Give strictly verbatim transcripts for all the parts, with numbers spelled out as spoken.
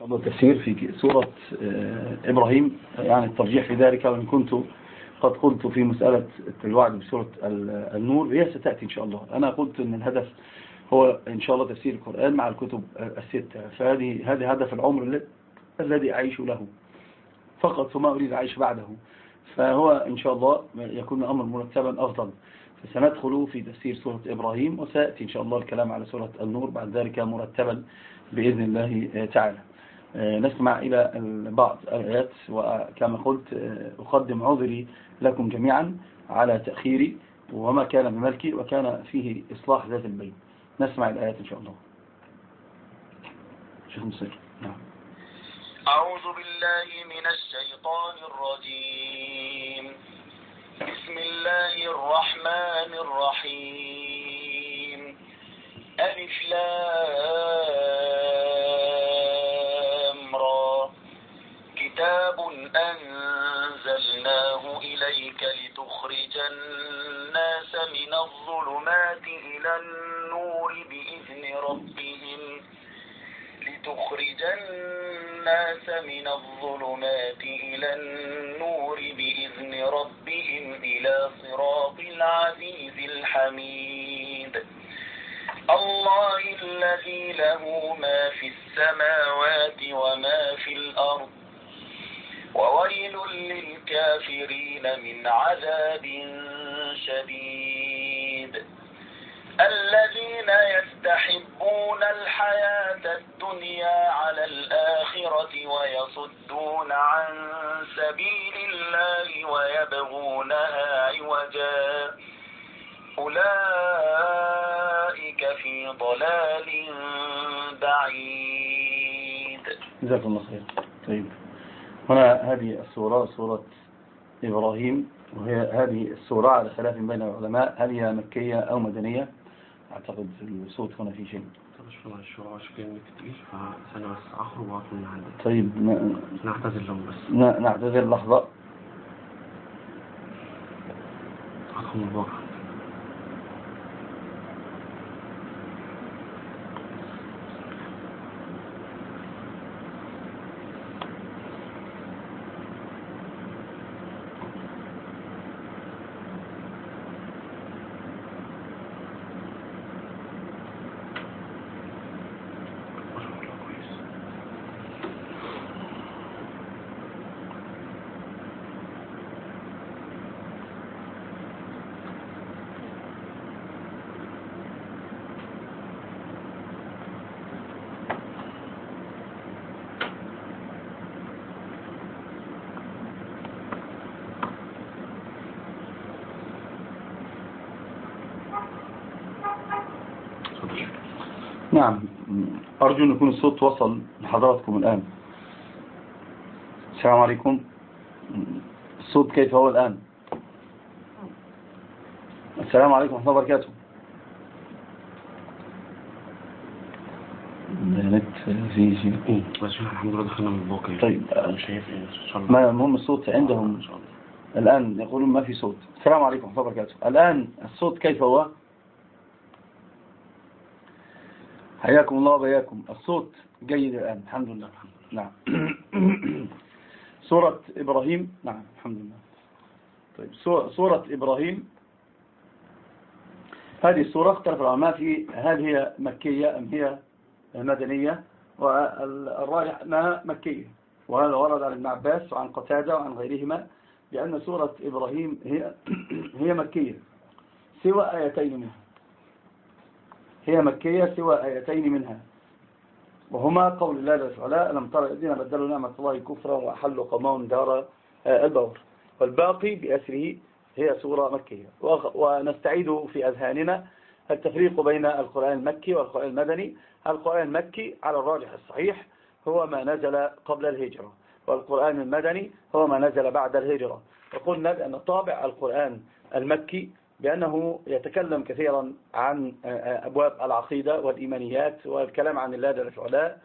أفضل تفسير في سورة إبراهيم، يعني الترجيح في ذلك، وإن كنت قد قلت في مسألة الوعد بسورة النور هي ستأتي إن شاء الله. أنا قلت أن الهدف هو إن شاء الله تفسير القرآن مع الكتب الستة، فهذه هذا هدف العمر الذي أعيش له فقط، ثم أريد أعيش بعده، فهو إن شاء الله يكون الأمر مرتبا أفضل. فسندخل في تفسير سورة إبراهيم، وسيأتي إن شاء الله الكلام على سورة النور بعد ذلك مرتبا بإذن الله تعالى. نسمع إلى بعض الآيات، وكما قلت أقدم عذري لكم جميعا على تأخيري وما كان بملكي، وكان فيه إصلاح ذات البين. نسمع الآيات إن شاء الله. شيخ مصير. نعم. أعوذ بالله من الشيطان الرجيم. بسم الله الرحمن الرحيم. ألف لام را. كتاب أنزلناه إليك لتخرج الناس من الظلمات إلى النور بإذن ربهم لتخرج الناس من الظلمات إلى النور بإذن ربهم إلى صراط العزيز الحميد. الله الذي له ما في السماوات وما في الأرض، وويل للكافرين من عذاب شديد. الذين يستحبون الحياة الدنيا على الآخرة ويصدون عن سبيل الله ويبغونها عوجا أولئك في ضلال بعيد. جزاكم الله خير. طيب، هنا هذه السورة سورة إبراهيم، وهي هذه السورة على خلاف بين العلماء هل هي مكية أو مدنية. أعتقد الصوت هنا في شيء. فأنا بس أخرج وأطلع من عندي. طيب نعتذر لهم بس. نعتذر لحظة. أخرج من الواقع. نعم، أرجو أن يكون الصوت وصل لحضراتكم الآن. السلام عليكم. الصوت كيف هو الآن؟ السلام عليكم ورحمة الله وبركاته. نت في شيء. بس الحمد لله دخلنا من الواقع. طيب، مش شايف إن شاء الله. ما المهم الصوت عندهم الآن يقولون ما في صوت. السلام عليكم ورحمة الله وبركاته. الآن الصوت كيف هو؟ حياكم الله وبياكم. الصوت جيد الآن الحمد لله. نعم. سورة إبراهيم. نعم الحمد لله. طيب، سورة إبراهيم، هذه السورة اختلف العلماء في هل هي مكية أم هي مدنية، والراجح أنها مكية، وهذا ورد عن ابن عباس وعن قتادة وعن غيرهما بأن سورة إبراهيم هي هي مكية سوى آيتين منها. هي مكية سوى آيتين منها، وهما قول الله جل وعلا ألم تر الذين بدلوا نعمة الله كفرا وأحلوا قومهم دار البور، والباقي بأسره هي سورة مكية. ونستعيد في أذهاننا التفريق بين القرآن المكي والقرآن المدني. القرآن المكي على الراجح الصحيح هو ما نزل قبل الهجرة، والقرآن المدني هو ما نزل بعد الهجرة. وقلنا بأن طابع القرآن المكي بأنه يتكلم كثيرا عن أبواب العقيدة والإيمانيات والكلام عن الله جل وعلا.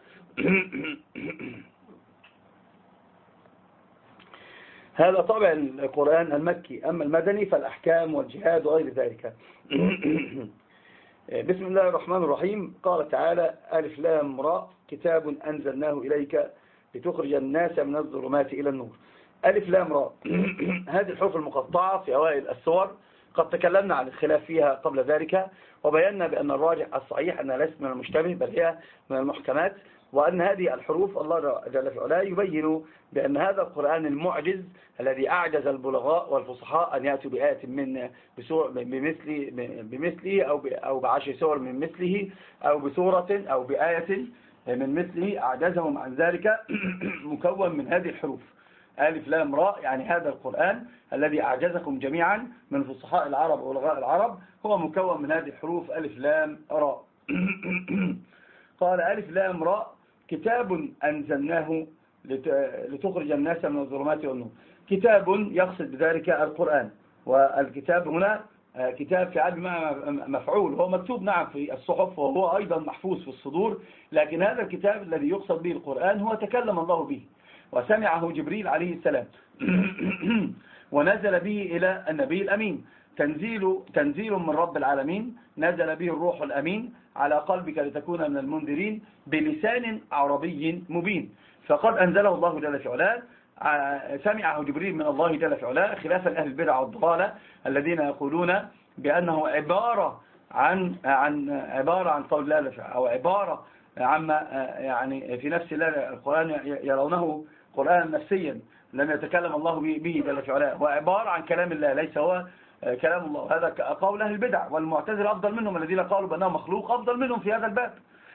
هذا طابع القرآن المكي. أما المدني فالأحكام والجهاد وغير ذلك. بسم الله الرحمن الرحيم. قال تعالى: ألف لام راء كتاب أنزلناه إليك لتخرج الناس من الظلمات إلى النور. ألف لام راء هذه الحروف المقطعة في أوائل السور قد تكلمنا عن الخلاف فيها قبل ذلك، وبينا بأن الراجح الصحيح أنها ليست من المشتبه بل هي من المحكمات، وأن هذه الحروف الله جل في علاه يبين بأن هذا القرآن المعجز الذي أعجز البلغاء والفصحاء أن يأتوا بآية من بمثل بمثله أو أو بعشر سور من مثله أو بسورة أو بآية من مثله، أعجزهم عن ذلك مكون من هذه الحروف ألف لام راء. يعني هذا القرآن الذي أعجزكم جميعا من فصحاء العرب وبلغاء العرب هو مكون من هذه الحروف ألف لام راء. قال: ألف لام راء كتاب أنزلناه لتخرج الناس من الظلمات والنور. كتاب يقصد بذلك القرآن، والكتاب هنا كتاب فعل بمعنى مفعول، هو مكتوب نعم في الصحف وهو أيضا محفوظ في الصدور، لكن هذا الكتاب الذي يقصد به القرآن هو تكلم الله به وسمعه جبريل عليه السلام ونزل به إلى النبي الأمين، تنزيل تنزيل من رب العالمين، نزل به الروح الأمين على قلبك لتكون من المنذرين بلسان عربي مبين. فقد أنزله الله جل في علاه، سمعه جبريل من الله جل في علاه، خلافا لأهل البدع والضلالة الذين يقولون بأنه عبارة عن عن عبارة عن قول الله أو عبارة عما يعني في نفس الله. القرآن يرونه قرآنا نفسيا لم يتكلم الله به جل في علاه، هو عبارة عن كلام الله ليس هو كلام الله. هذا قول أهل البدع، والمعتزلة أفضل منهم الذين قالوا بأنه مخلوق أفضل منهم في هذا الباب.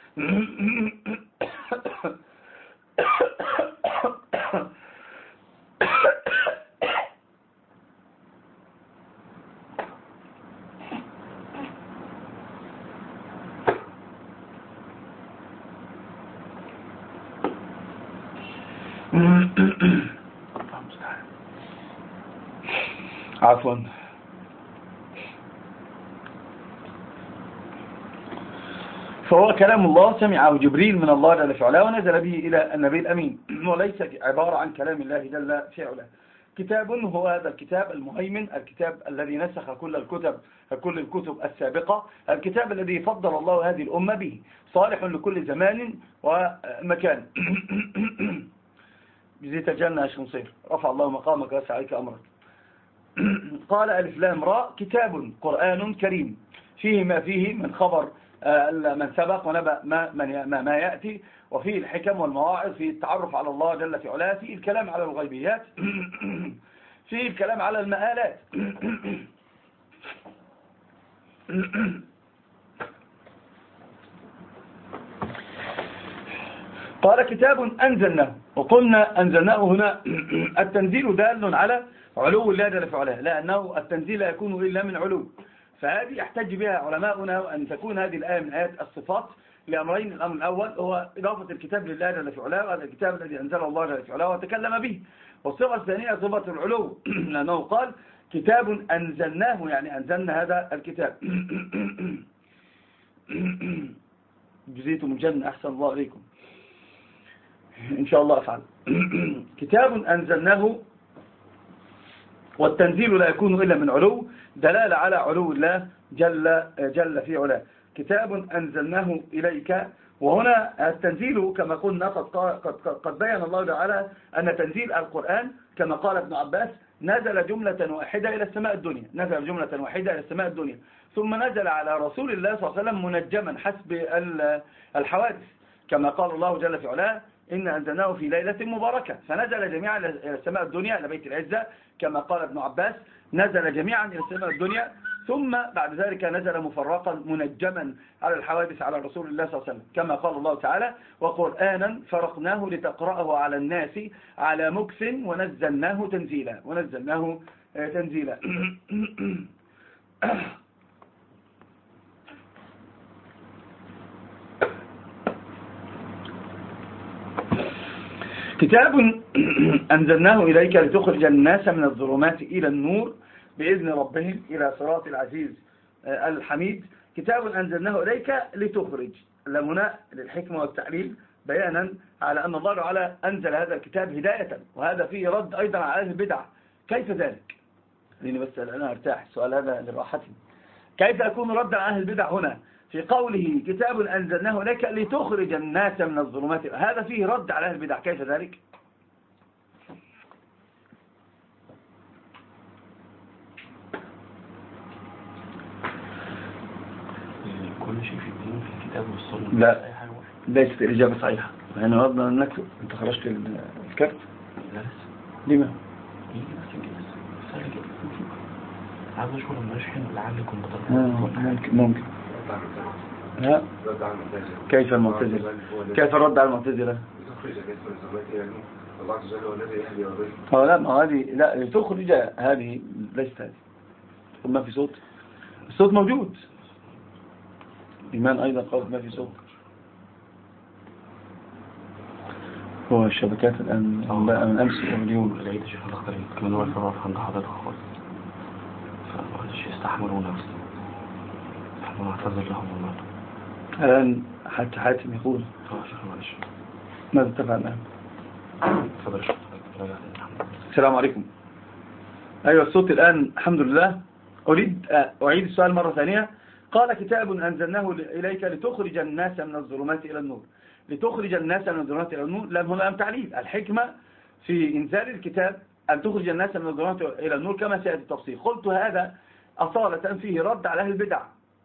عفوا. فهو كلام الله سمعه جبريل من الله جل في علاه ونزل به إلى النبي الأمين، وليس عبارة عن كلام الله جل في علاه. كتاب هو هذا الكتاب المهيمن، الكتاب الذي نسخ كل الكتب كل الكتب السابقة، الكتاب الذي فضل الله هذه الأمة به، صالح لكل زمان ومكان. بزيت الجنة يا شمصير، رفع الله مقامك وسع عليك أمرك. قال: ألف لام راء كتاب قرآن كريم فيه ما فيه من خبر من سبق ونبأ ما, ما, ما يأتي، وفيه الحكم والمواعظ، فيه التعرف على الله جل في علاه، فيه الكلام على الغيبيات، فيه الكلام على المآلات. قال: كتاب أنزلناه. وقلنا أنزلناه هنا التنزيل دال على علو الله جل في علاه، لأنه التنزيل لا يكون إلا من علو. فهذه يحتج بها علماؤنا أن تكون هذه الآية من آيات الصفات لأمرين. الأمر الأول هو إضافة الكتاب لله جل في علاه، وهذا الكتاب الذي أنزله الله جل في علاه وتكلم به. والصفة الثانية صفة العلو، لأنه قال: كتاب أنزلناه، يعني أنزلنا هذا الكتاب. جزيتم الجنة، أحسن الله عليكم، إن شاء الله أفعل. كتاب أنزلناه، والتنزيل لا يكون إلا من علو، دلالة على علو الله جل, جل في علاه. كتاب أنزلناه إليك، وهنا التنزيل كما قلنا قد, قد, قد بيّن الله تعالى أن تنزيل القرآن كما قال ابن عباس نزل جملة واحدة إلى السماء الدنيا، نزل جملة واحدة إلى السماء الدنيا، ثم نزل على رسول الله صلى الله عليه وسلم منجما حسب الحوادث، كما قال الله جل في علاه: إن أنزلناه في ليلة مباركة، فنزل جميعا إلى السماء الدنيا إلى بيت العزة، كما قال ابن عباس نزل جميعا إلى السماء الدنيا، ثم بعد ذلك نزل مفرقا منجما على الحوادث على رسول الله صلى الله عليه وسلم، كما قال الله تعالى: وقرآنا فرقناه لتقرأه على الناس على مكث ونزلناه تنزيلا ونزلناه تنزيلا. كتاب أنزلناه إليك لتخرج الناس من الظلمات إلى النور بإذن ربهم إلى صراط العزيز الحميد. كتاب أنزلناه إليك لتخرج، لمنا للحكمة والتعليل بيانا على أن الله تعالى أنزل هذا الكتاب هداية، وهذا فيه رد أيضا على أهل البدع. كيف ذلك؟ لأني بس أنا أرتاح، السؤال هذا لراحتي. كيف يكون رد على أهل البدع هنا في قوله كتاب أنزلناه لك لتخرج الناس من الظلمات، هذا فيه رد على أهل البدع، كيف ذلك؟ كل شيء في الدين في الكتاب والسنة. لا ليست الإجابة صحيحة. احنا وضنا أن نكتب. أنت خرجت الكارت؟ لا لسه. لما؟ إيه بس كده سهل كده. عاوز أشوف لما أشحن لعلكم آه ممكن ممكن. ها؟ كيف المعتزلة؟ كيف الرد على المعتزلة؟ اه لا ما هذه لا تخرج هذه ليست هذه. ما في صوت. الصوت موجود. إيمان أيضا قال ما في صوت. هو الشبكات الآن من أمس واليوم لقيت الشيخ الأخضر كمان هو الفراغ عند حضرتك خالص، فمش يستحملون نفسه. احنا نعتذر لهم والله. الآن حتى حاتم يقول اه شيخ معلش ماذا تفعل الآن؟ تفضل شيخ. السلام عليكم. أيوة الصوت الآن الحمد لله. أريد أعيد السؤال مرة ثانية. قال كتاب أنزلناه إليك لتخرج الناس من الظلمات إلى النور. لتخرج الناس من الظلمات إلى النور لم هنا لم تعليل. الحكمة في إنزال الكتاب أن تخرج الناس من الظلمات إلى النور كما سيأتي التفصيل. قلت هذا أصالة فيه رد على أهل البدع.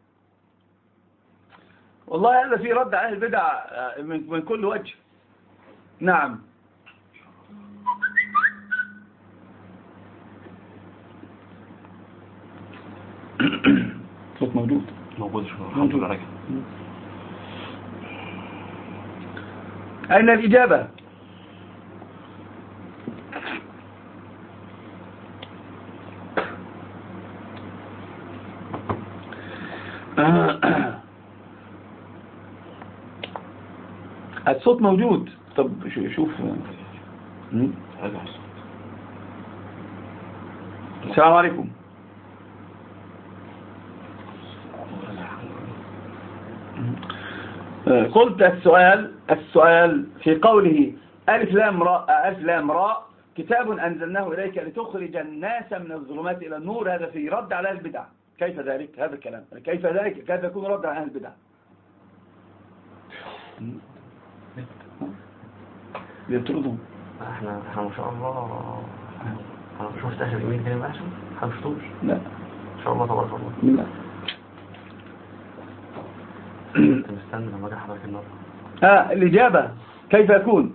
والله هذا فيه رد على أهل البدع من كل وجه. نعم. صوت موجود موجود شو الحمد لله راجع. أين الإجابة؟ الصوت موجود. طب شوف. السلام عليكم. قلت السؤال السؤال في قوله ألف لام راء ألف لام راء كتاب أنزلناه إليك لتخرج الناس من الظلمات إلى النور، هذا في رد على البدع. كيف ذلك؟ هذا الكلام كيف ذلك؟ كيف يكون رد على البدع؟ بيطردوا. احنا احنا ما شاء الله انا مش مستحيل الايميل كده معاش ما شفتوش. لا ان شاء الله تبارك الله. لا انت مستني لما اجي حضرتك النهارده. ها الإجابة كيف يكون؟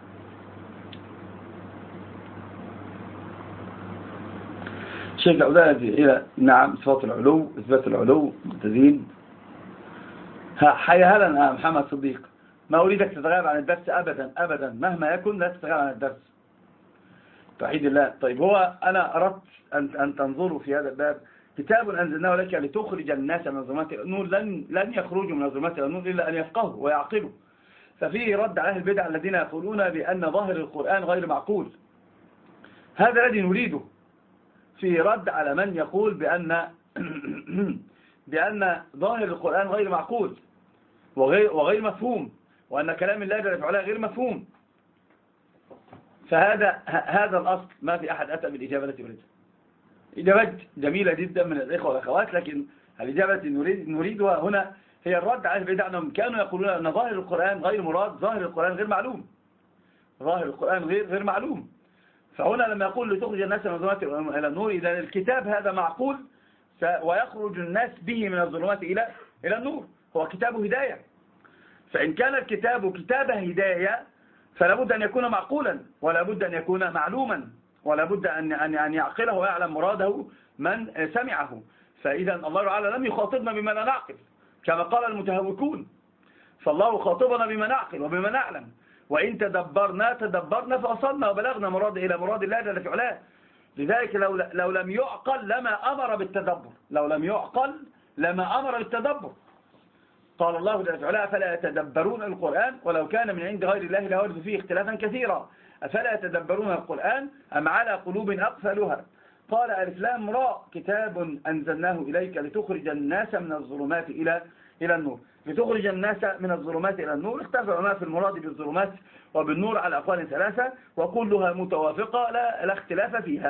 شيخ الأولاد إلى نعم صفات العلو إثبات العلو تزيين. ها حيا هلا محمد صديق. ما أريدك تتغيب عن الدرس أبدا أبدا مهما يكن لا تتغيب عن الدرس. توحيد الله. طيب هو أنا أردت أن أن تنظروا في هذا الباب. كتاب أنزلناه لك لتخرج الناس من الظلمات إلى النور، لن لن يخرجوا من الظلمات إلى النور إلا أن يفقهوا ويعقلوا. ففيه رد على أهل البدع الذين يقولون بأن ظاهر القرآن غير معقول. هذا الذي نريده. في رد على من يقول بأن بأن ظاهر القرآن غير معقول وغير وغير مفهوم، وأن كلام الله جل وعلا غير مفهوم. فهذا هذا الأصل ما في أحد أتى بالإجابة التي أريدها. إجابات جميلة جدا من الإخوة والأخوات، لكن الإجابة التي نريد نريدها هنا هي الرد على البدع. أنهم كانوا يقولون أن ظاهر القرآن غير مراد، ظاهر القرآن غير معلوم، ظاهر القرآن غير غير معلوم. فهنا لما يقول لتخرج الناس من الظلمات إلى النور، إذا الكتاب هذا معقول ويخرج الناس به من الظلمات إلى إلى النور، هو كتاب هداية. فإن كان الكتاب كتاب هداية فلا بد أن يكون معقولا، ولا بد أن يكون معلوما، ولا بد أن أن يعقله ويعلم مراده من سمعه. فإذا الله تعالى لم يخاطبنا بما لا نعقل كما قال المتهوكون، فالله خاطبنا بما نعقل وبما نعلم. وإن تدبرنا تدبرنا فأصلنا وبلغنا مراد إلى مراد الله جل وعلا. لذلك لو لو لم يعقل لما أمر بالتدبر، لو لم يعقل لما أمر بالتدبر. قال الله جل وعلا فلا يتدبرون القرآن ولو كان من عند غير الله لوجدوا فيه اختلافا كثيرا. أفلا يتدبرون القرآن أم على قلوب أقفلها. قال ألف لام راء كتاب أنزلناه إليك لتخرج الناس من الظلمات إلى إلى النور. لتخرج الناس من الظلمات إلى النور. اختلف ما في المراد بالظلمات وبالنور على أقوال ثلاثة وكلها متوافقة لا, لا اختلاف فيها.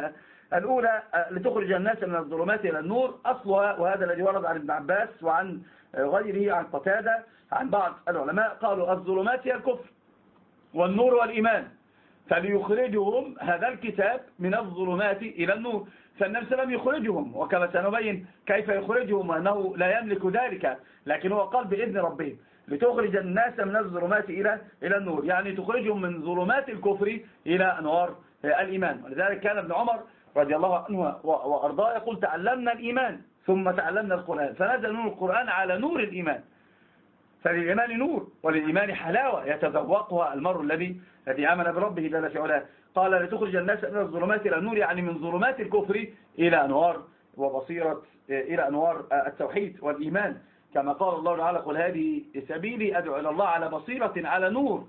الأولى لتخرج الناس من الظلمات إلى النور، أصلها وهذا الذي ورد عن ابن عباس وعن غيره عن قتادة عن بعض العلماء قالوا الظلمات هي الكفر والنور والإيمان، فليخرجهم هذا الكتاب من الظلمات إلى النور. فالنبي صلى الله عليه وسلم يخرجهم، وكما سنبين كيف يخرجهم وأنه لا يملك ذلك، لكن هو قال بإذن ربهم لتخرج الناس من الظلمات إلى إلى النور، يعني تخرجهم من ظلمات الكفر إلى أنوار الإيمان. ولذلك كان ابن عمر رضي الله عنه وأرضاه يقول تعلمنا الإيمان ثم تعلمنا القرآن، فنزل نور القرآن على نور الإيمان. فللإيمان نور وللإيمان حلاوة يتذوقها المرء الذي الذي آمن بربه جل في علاه. قال لتخرج الناس من الظلمات إلى النور، يعني من ظلمات الكفر إلى أنوار وبصيرة إلى أنوار التوحيد والإيمان، كما قال الله تعالى قل هذه سبيلي أدعو إلى الله على بصيرة على نور.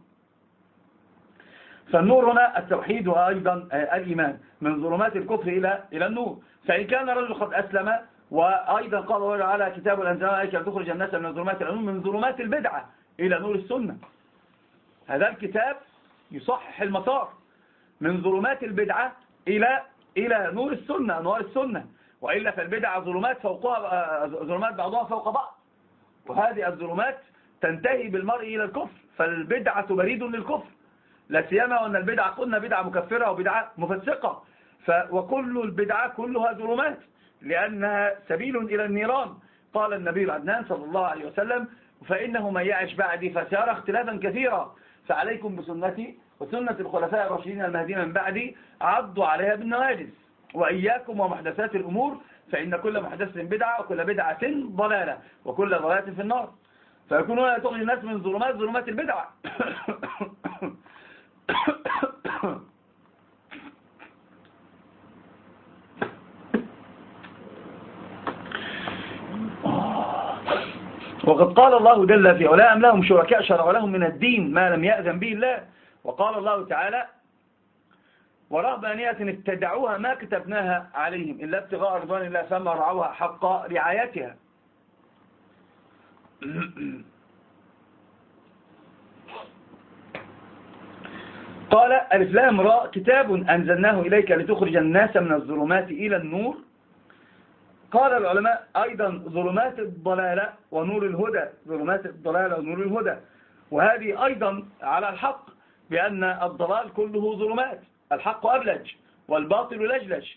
فالنور هنا التوحيد وأيضا الإيمان، من ظلمات الكفر إلى إلى النور. فإن كان رجل قد أسلم، وأيضا قال الله تعالى كتاب الأنزال عليك لتخرج الناس من الظلمات إلى النور، من ظلمات البدعة إلى نور السنة. هذا الكتاب يصحح المسار من ظلمات البدعة إلى إلى نور السنة، أنوار السنة. وإلا فالبدعة ظلمات فوقها ظلمات بعضها فوق بعض، وهذه الظلمات تنتهي بالمرء إلى الكفر، فالبدعة بريد للكفر، لا سيما وأن البدعة قلنا بدعة مكفرة وبدعة مفسقة. ف وكل البدعة كلها ظلمات لأنها سبيل إلى النيران. قال النبي العدنان صلى الله عليه وسلم فإنه من يعش بعدي فسيرى اختلافا كثيرا، فعليكم بسنتي وسنة الخلفاء الراشدين المهديين من بعدي عضوا عليها بالنواجذ، وإياكم ومحدثات الأمور فإن كل محدث بدعة وكل بدعة ضلالة وكل ضلالة في النار. فيكون هنا تخرج الناس من ظلمات ظلمات البدعة. وقد قال الله جل في علاه أم لهم شركاء شرعوا لهم من الدين ما لم يأذن به الله. وقال الله تعالى ورهبانية ابتدعوها ما كتبناها عليهم إلا ابتغاء رضوان الله فما رعوها حق رعايتها. قال ألف لام راء كتاب أنزلناه إليك لتخرج الناس من الظلمات إلى النور. قال العلماء أيضا ظلمات الضلالة ونور الهدى، ظلمات الضلالة ونور الهدى، وهذه أيضا على الحق، بأن الضلال كله ظلمات، الحق أبلج والباطل لجلج.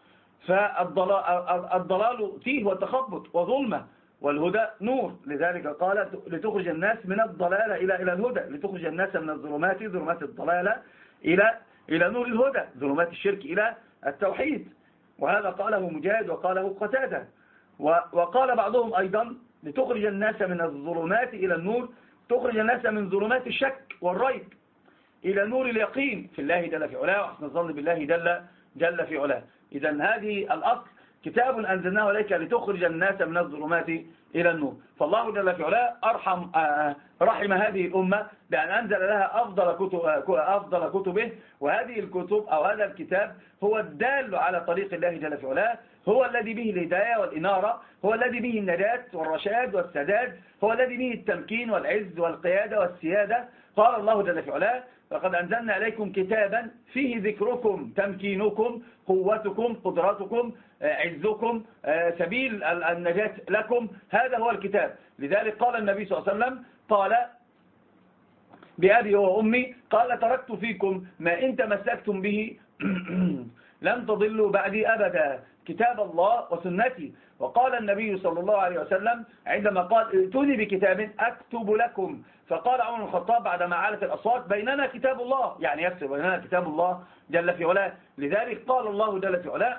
فالضلال تيه وتخبط وظلمة، والهدى نور. لذلك قال لتخرج الناس من الضلالة إلى إلى الهدى، لتخرج الناس من الظلمات ظلمات الضلالة إلى إلى نور الهدى، ظلمات الشرك إلى التوحيد. وهذا قاله مجاهد وقاله قتادة. وقال بعضهم أيضا لتخرج الناس من الظلمات إلى النور، تخرج الناس من ظلمات الشك والريب إلى نور اليقين في الله جل في علاه وحسن الظن بالله جل جل في علاه. إذا هذه الأصل كتاب أنزلناه إليك لتخرج الناس من الظلمات إلى النور. فالله جل في علاه أرحم رحم هذه الأمة بأن أنزل لها أفضل كتب أفضل كتبه، وهذه الكتب أو هذا الكتاب هو الدال على طريق الله جل في علاه، هو الذي به الهداية والإنارة، هو الذي به النجاة والرشاد والسداد، هو الذي به التمكين والعز والقيادة والسيادة. قال الله جل في علاه لقد أنزلنا إليكم كتابا فيه ذكركم تمكينكم قوتكم قدرتكم عزكم سبيل النجاة لكم، هذا هو الكتاب. لذلك قال النبي صلى الله عليه وسلم قال بأبي وأمي قال تركت فيكم ما إن تمسكتم به لن تضلوا بعدي أبدا، كتاب الله وسنتي. وقال النبي صلى الله عليه وسلم عندما قال ائتوني بكتاب أكتب لكم، فقال عمر بن الخطاب بعدما عالت الأصوات بيننا كتاب الله، يعني يكتب بيننا كتاب الله جل في علاه. لذلك قال الله جل في علاه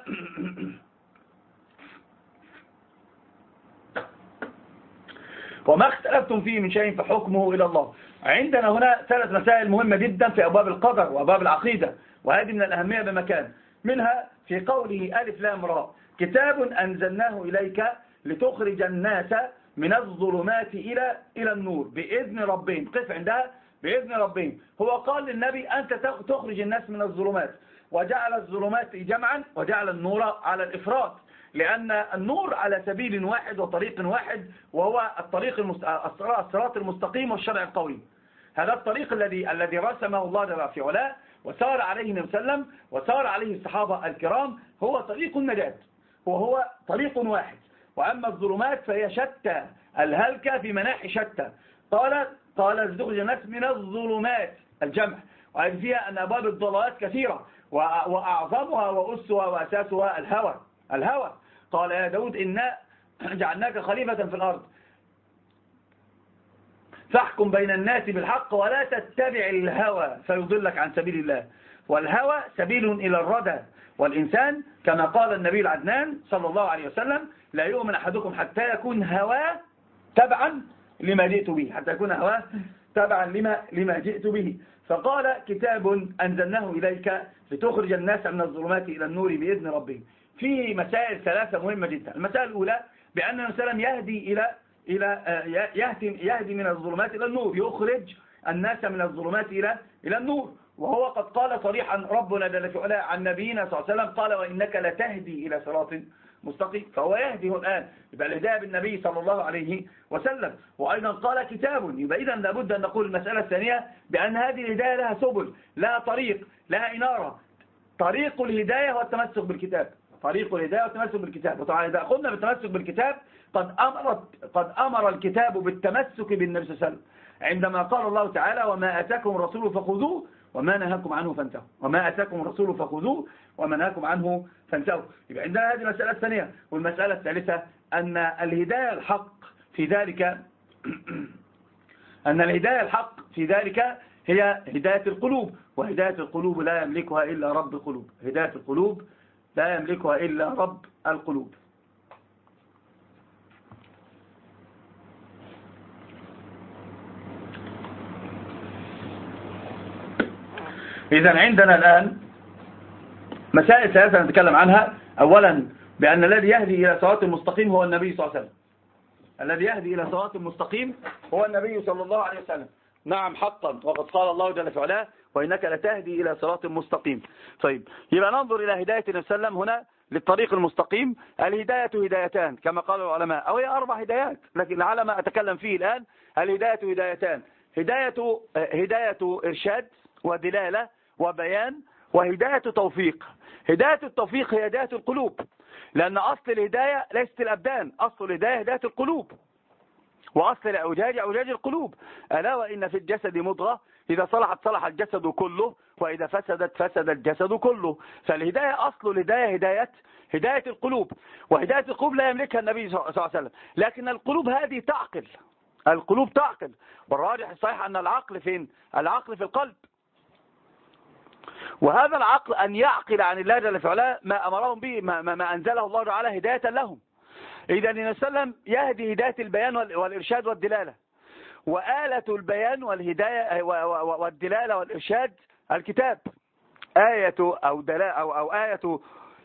وما اختلفتم فيه من شيء فحكمه إلى الله. عندنا هنا ثلاث مسائل مهمة جدا في أبواب القدر وأبواب العقيدة، وهذه من الأهمية بمكان. منها في قوله ألف لام راء كتاب أنزلناه إليك لتخرج الناس من الظلمات إلى إلى النور بإذن ربهم. قف عندها بإذن ربهم. هو قال للنبي أنت تخرج الناس من الظلمات، وجعل الظلمات جمعا وجعل النور على الإفراد، لأن النور على سبيل واحد وطريق واحد، وهو الطريق المست... الصراط المستقيم والشرع القوي. هذا الطريق الذي الذي رسمه الله جل في علاه، وسار عليه النبي صلى الله عليه وسلم وسار عليه الصحابة الكرام هو طريق النجاة، وهو طريق واحد. وأما الظلمات فهي شتى، الهلكة في مناحي شتى. قال قال تخرج الناس من الظلمات الجمع، وهذه فيها أن أبواب الضلالات كثيرة، وأعظمها وأسها وأساسها الهوى الهوى قال يا داود إنا جعلناك خليفة في الأرض فاحكم بين الناس بالحق ولا تتبع الهوى فيضلك عن سبيل الله، والهوى سبيل إلى الردى، والإنسان كما قال النبي العدنان صلى الله عليه وسلم لا يؤمن أحدكم حتى يكون هواه تبعا لما جئت به، حتى يكون هواه تبعا لما, لما جئت به. فقال كتاب أنزلناه إليك لتخرج الناس من الظلمات إلى النور بإذن ربهم. فيه مسائل ثلاثة مهمة جدا. المسألة الأولى بأن النبي صلى الله عليه وسلم يهدي إلى إلى يهدي يهدي من الظلمات إلى النور، يخرج الناس من الظلمات إلى إلى النور. وهو قد قال صريحا ربنا جل في علاه عن نبينا صلى الله عليه وسلم قال وإنك لتهدي إلى صراط مستقيم، فهو يهدي الآن، يبقى الهداية بالنبي صلى الله عليه وسلم. وأيضا قال كتاب، يبقى إذا لابد أن نقول المسألة الثانية بأن هذه الهداية لها سبل، لها طريق، لها إنارة. طريق الهداية هو التمسك بالكتاب، طريق الهداية والتمسك بالكتاب. وطبعا إذا قلنا بالتمسك بالكتاب قد أمر قد أمر الكتاب بالتمسك بالنبي صلى الله عليه وسلم عندما قال الله تعالى وما أتاكم الرسول فخذوه وما نهاكم عنه فانتهوا، وما أتاكم الرسول فخذوه وما نهاكم عنه فانتهوا. يبقى عندنا هذه المسألة الثانية. والمسألة الثالثة أن الهداية الحق في ذلك أن الهداية الحق في ذلك هي هداية القلوب، وهداية القلوب لا يملكها إلا رب القلوب، هداية القلوب لا يملكها إلا رب القلوب. إذن عندنا الآن مسائل ثلاثة نتكلم عنها. أولا بأن الذي يهدي إلى صراط المستقيم هو النبي صلى الله عليه وسلم، الذي يهدي إلى صراط المستقيم هو النبي صلى الله عليه وسلم. نعم حقا، وقد قال الله جل في علاه وإنك لتهدي إلى صراط مستقيم. طيب يبقى ننظر إلى هداية النبي صلى الله عليه وسلم هنا للطريق المستقيم. الهداية هدايتان كما قال العلماء، أو هي أربع هدايات، لكن على ما أتكلم فيه الآن الهداية هدايتان: هداية هداية إرشاد ودلالة وبيان، وهداية توفيق. هداية التوفيق هي هداية القلوب، لأن أصل الهداية ليست الأبدان، أصل الهداية هداية القلوب، وأصل الأعوجاج أعوجاج القلوب. ألا وإن في الجسد مضغة إذا صلحت صلح الجسد كله وإذا فسدت فسد الجسد كله. فالهداية أصل الهداية هداية هداية القلوب، وهداية القلوب لا يملكها النبي صلى الله عليه وسلم، لكن القلوب هذه تعقل، القلوب تعقل. والراجح الصحيح أن العقل فين؟ العقل في القلب، وهذا العقل أن يعقل عن الله جل في علاه ما أمرهم به، ما, ما, ما أنزله الله تعالى هداية لهم. إذا النبي صلى الله عليه وسلم يهدي هداية البيان والإرشاد والدلالة، وآلة البيان والهداية والدلالة والإرشاد الكتاب. آية أو, دلالة أو, أو آية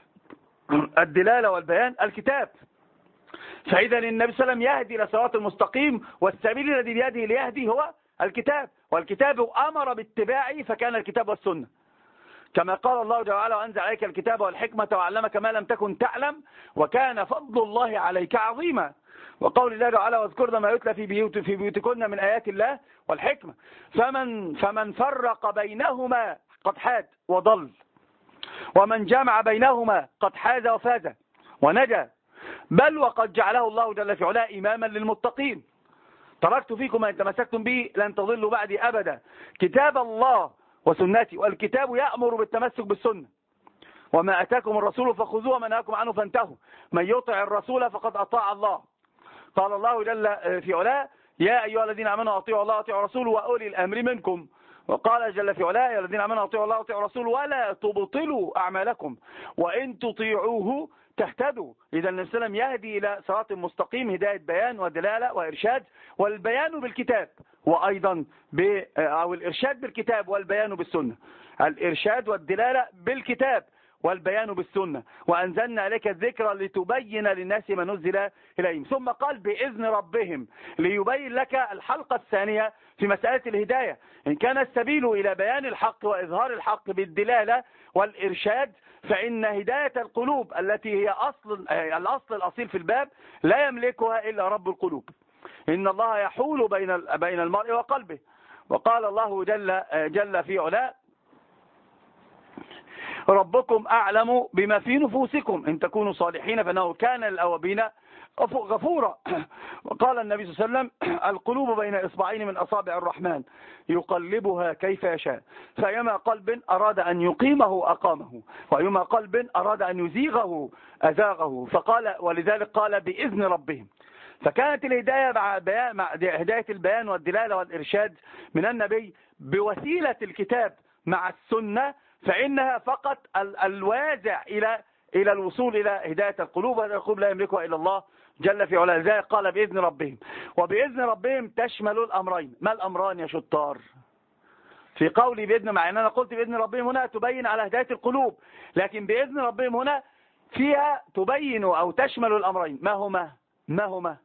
الدلالة والبيان الكتاب. فإذا النبي صلى الله عليه وسلم يهدي إلى صراط المستقيم، والسبيل الذي بيده ليهدي هو الكتاب، والكتاب أمر باتباعه فكان الكتاب والسنة، كما قال الله جل وعلا وأنزل عليك الكتاب والحكمة وعلمك ما لم تكن تعلم وكان فضل الله عليك عظيما. وقول الله تعالى واذكرن ما يتلى في بيوت في بيوتكن من آيات الله والحكمة. فمن فمن فرق بينهما قد حاد وضل، ومن جمع بينهما قد حاز وفاز ونجا، بل وقد جعله الله جل في علاه إماما للمتقين. تركت فيكم ما إن تمسكتم به لن تضلوا بعدي أبدا، كتاب الله وسنتي. والكتاب يأمر بالتمسك بالسنة، وما أتاكم الرسول فخذوه وما نهاكم عنه فانتهوا، من يطع الرسول فقد أطاع الله. قال الله جل في علاه يا أيها الذين آمنوا أطيعوا الله وأطيعوا الرسول وأولي الأمر منكم. وقال جل في علاه يا الذين آمنوا أطيعوا الله وأطيعوا الرسول ولا تبطلوا أعمالكم وإن تطيعوه تهتدوا. إذا النبي صلى الله عليه وسلم يهدي إلى صراط مستقيم هداية بيان ودلالة وإرشاد، والبيان بالكتاب، وأيضا ب أو الإرشاد بالكتاب والبيان بالسنة. الإرشاد والدلالة بالكتاب والبيان بالسنة. وأنزلنا عليك الذكر لتبين للناس ما نزل إليهم. ثم قال بإذن ربهم ليبين لك الحلقة الثانية في مسألة الهداية. إن كان السبيل إلى بيان الحق وإظهار الحق بالدلالة والإرشاد، فإن هداية القلوب التي هي أصل الأصل الأصيل في الباب لا يملكها إلا رب القلوب. إن الله يحول بين بين المرء وقلبه. وقال الله جل جل في علاه ربكم أعلم بما في نفوسكم إن تكونوا صالحين فإنه كان للأوابين غفورا. وقال النبي صلى الله عليه وسلم القلوب بين إصبعين من أصابع الرحمن يقلبها كيف يشاء، فأيما قلب أراد أن يقيمه أقامه وأيما قلب أراد أن يزيغه أزاغه. فقال ولذلك قال بإذن ربهم. فكانت الهداية مع, بيان مع هداية البيان والدلالة والإرشاد من النبي بوسيلة الكتاب مع السنة، فإنها فقط الوازع إلى إلى الوصول إلى هداية القلوب، وهذه القلوب لا يملكها إلا الله جل في علاه. ذلك قال بإذن ربهم، وبإذن ربهم تشمل الأمرين. ما الأمران يا شطار؟ في قولي بإذن، مع أن أنا قلت بإذن ربهم هنا تبين على هداية القلوب، لكن بإذن ربهم هنا فيها تبين أو تشمل الأمرين. ما هما؟ ما هما؟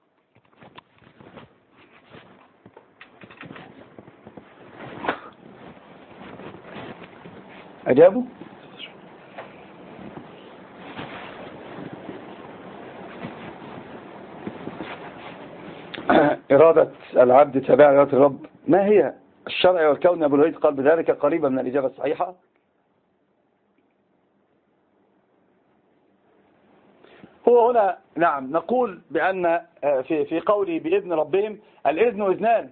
أجابوا؟ إرادة العبد تبع إرادة الرب. ما هي؟ الشرع والكون. أبو الوليد قال بذلك قريبا من الإجابة الصحيحة. هو هنا نعم نقول بأن في في قولي بإذن ربهم الإذن إذنان.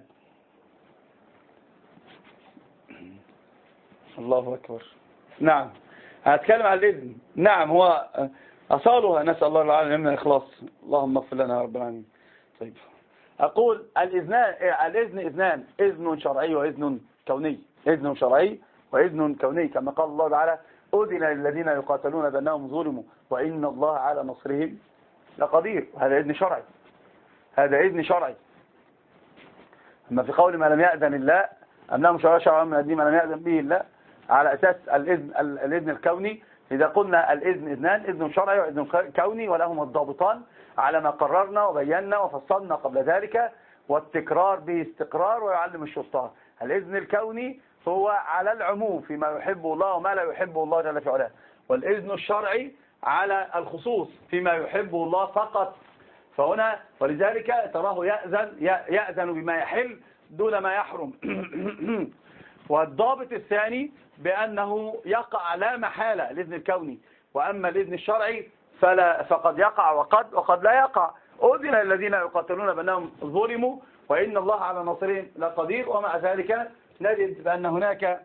الله أكبر. نعم هتكلم عن الإذن. نعم هو أصالها نسأل الله العالمين من الإخلاص. اللهم اغفر لنا يا رب العالمين. طيب أقول الإذنان، الإذن إذنان، إذن شرعي وإذن كوني. إذن شرعي وإذن كوني كما قال الله تعالى أذن للذين يقاتلون بأنهم ظلموا وإن الله على نصرهم لقدير. هذا إذن شرعي، هذا إذن شرعي. أما في قول ما لم يأذن الله أنهم شرع شرعا من الدين ما لم يأذن به الله على أساس الإذن, الإذن الكوني. إذا قلنا الإذن إذنان، إذن شرعي وإذن كوني، ولهم الضابطان على ما قررنا وبينا وفصلنا قبل ذلك، والتكرار به استقرار ويعلم الشطار. الإذن الكوني هو على العموم فيما يحبه الله وما لا يحبه الله جل في علاه، والإذن الشرعي على الخصوص فيما يحبه الله فقط. فهنا ولذلك تراه يأذن يأذن بما يحل دون ما يحرم. والضابط الثاني بأنه يقع لا محالة الإذن الكوني، وأما الإذن الشرعي فلا فقد يقع وقد وقد لا يقع. أذن الذين يقاتلون بأنهم ظلموا وإن الله على نصرهم لقدير. ومع ذلك نجد بأن هناك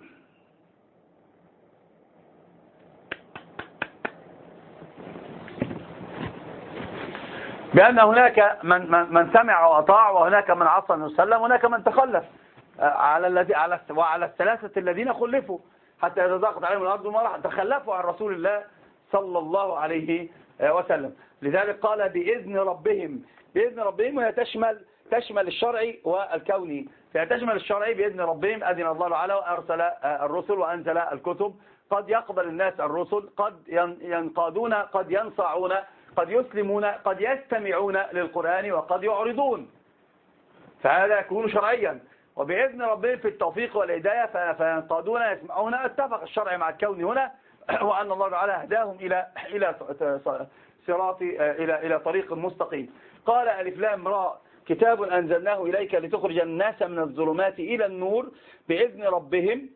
بأن هناك من من, من سمع وأطاع، وهناك من عصى النبي صلى الله عليه وسلم، وهناك من تخلف على الذي على وعلى الثلاثة الذين خلفوا حتى إذا ضاقت عليهم الأرض وما راح تخلفوا عن رسول الله صلى الله عليه وسلم. لذلك قال بإذن ربهم. بإذن ربهم هي تشمل تشمل الشرعي والكوني. فهي تشمل الشرعي بإذن ربهم أذن الله تعالى وأرسل الرسل وأنزل الكتب. قد يقبل الناس الرسل، قد ينقادون، قد ينصاعون، قد يسلمون، قد يستمعون للقرآن وقد يعرضون، فهذا يكون شرعيا. وبإذن ربهم في التوفيق والهداية فينقادون يسمعون. اتفق الشرع مع الكون هنا، وأن الله تعالى هداهم إلى إلى صراط إلى إلى طريق مستقيم. قال ألف لام راء كتاب أنزلناه إليك لتخرج الناس من الظلمات إلى النور بإذن ربهم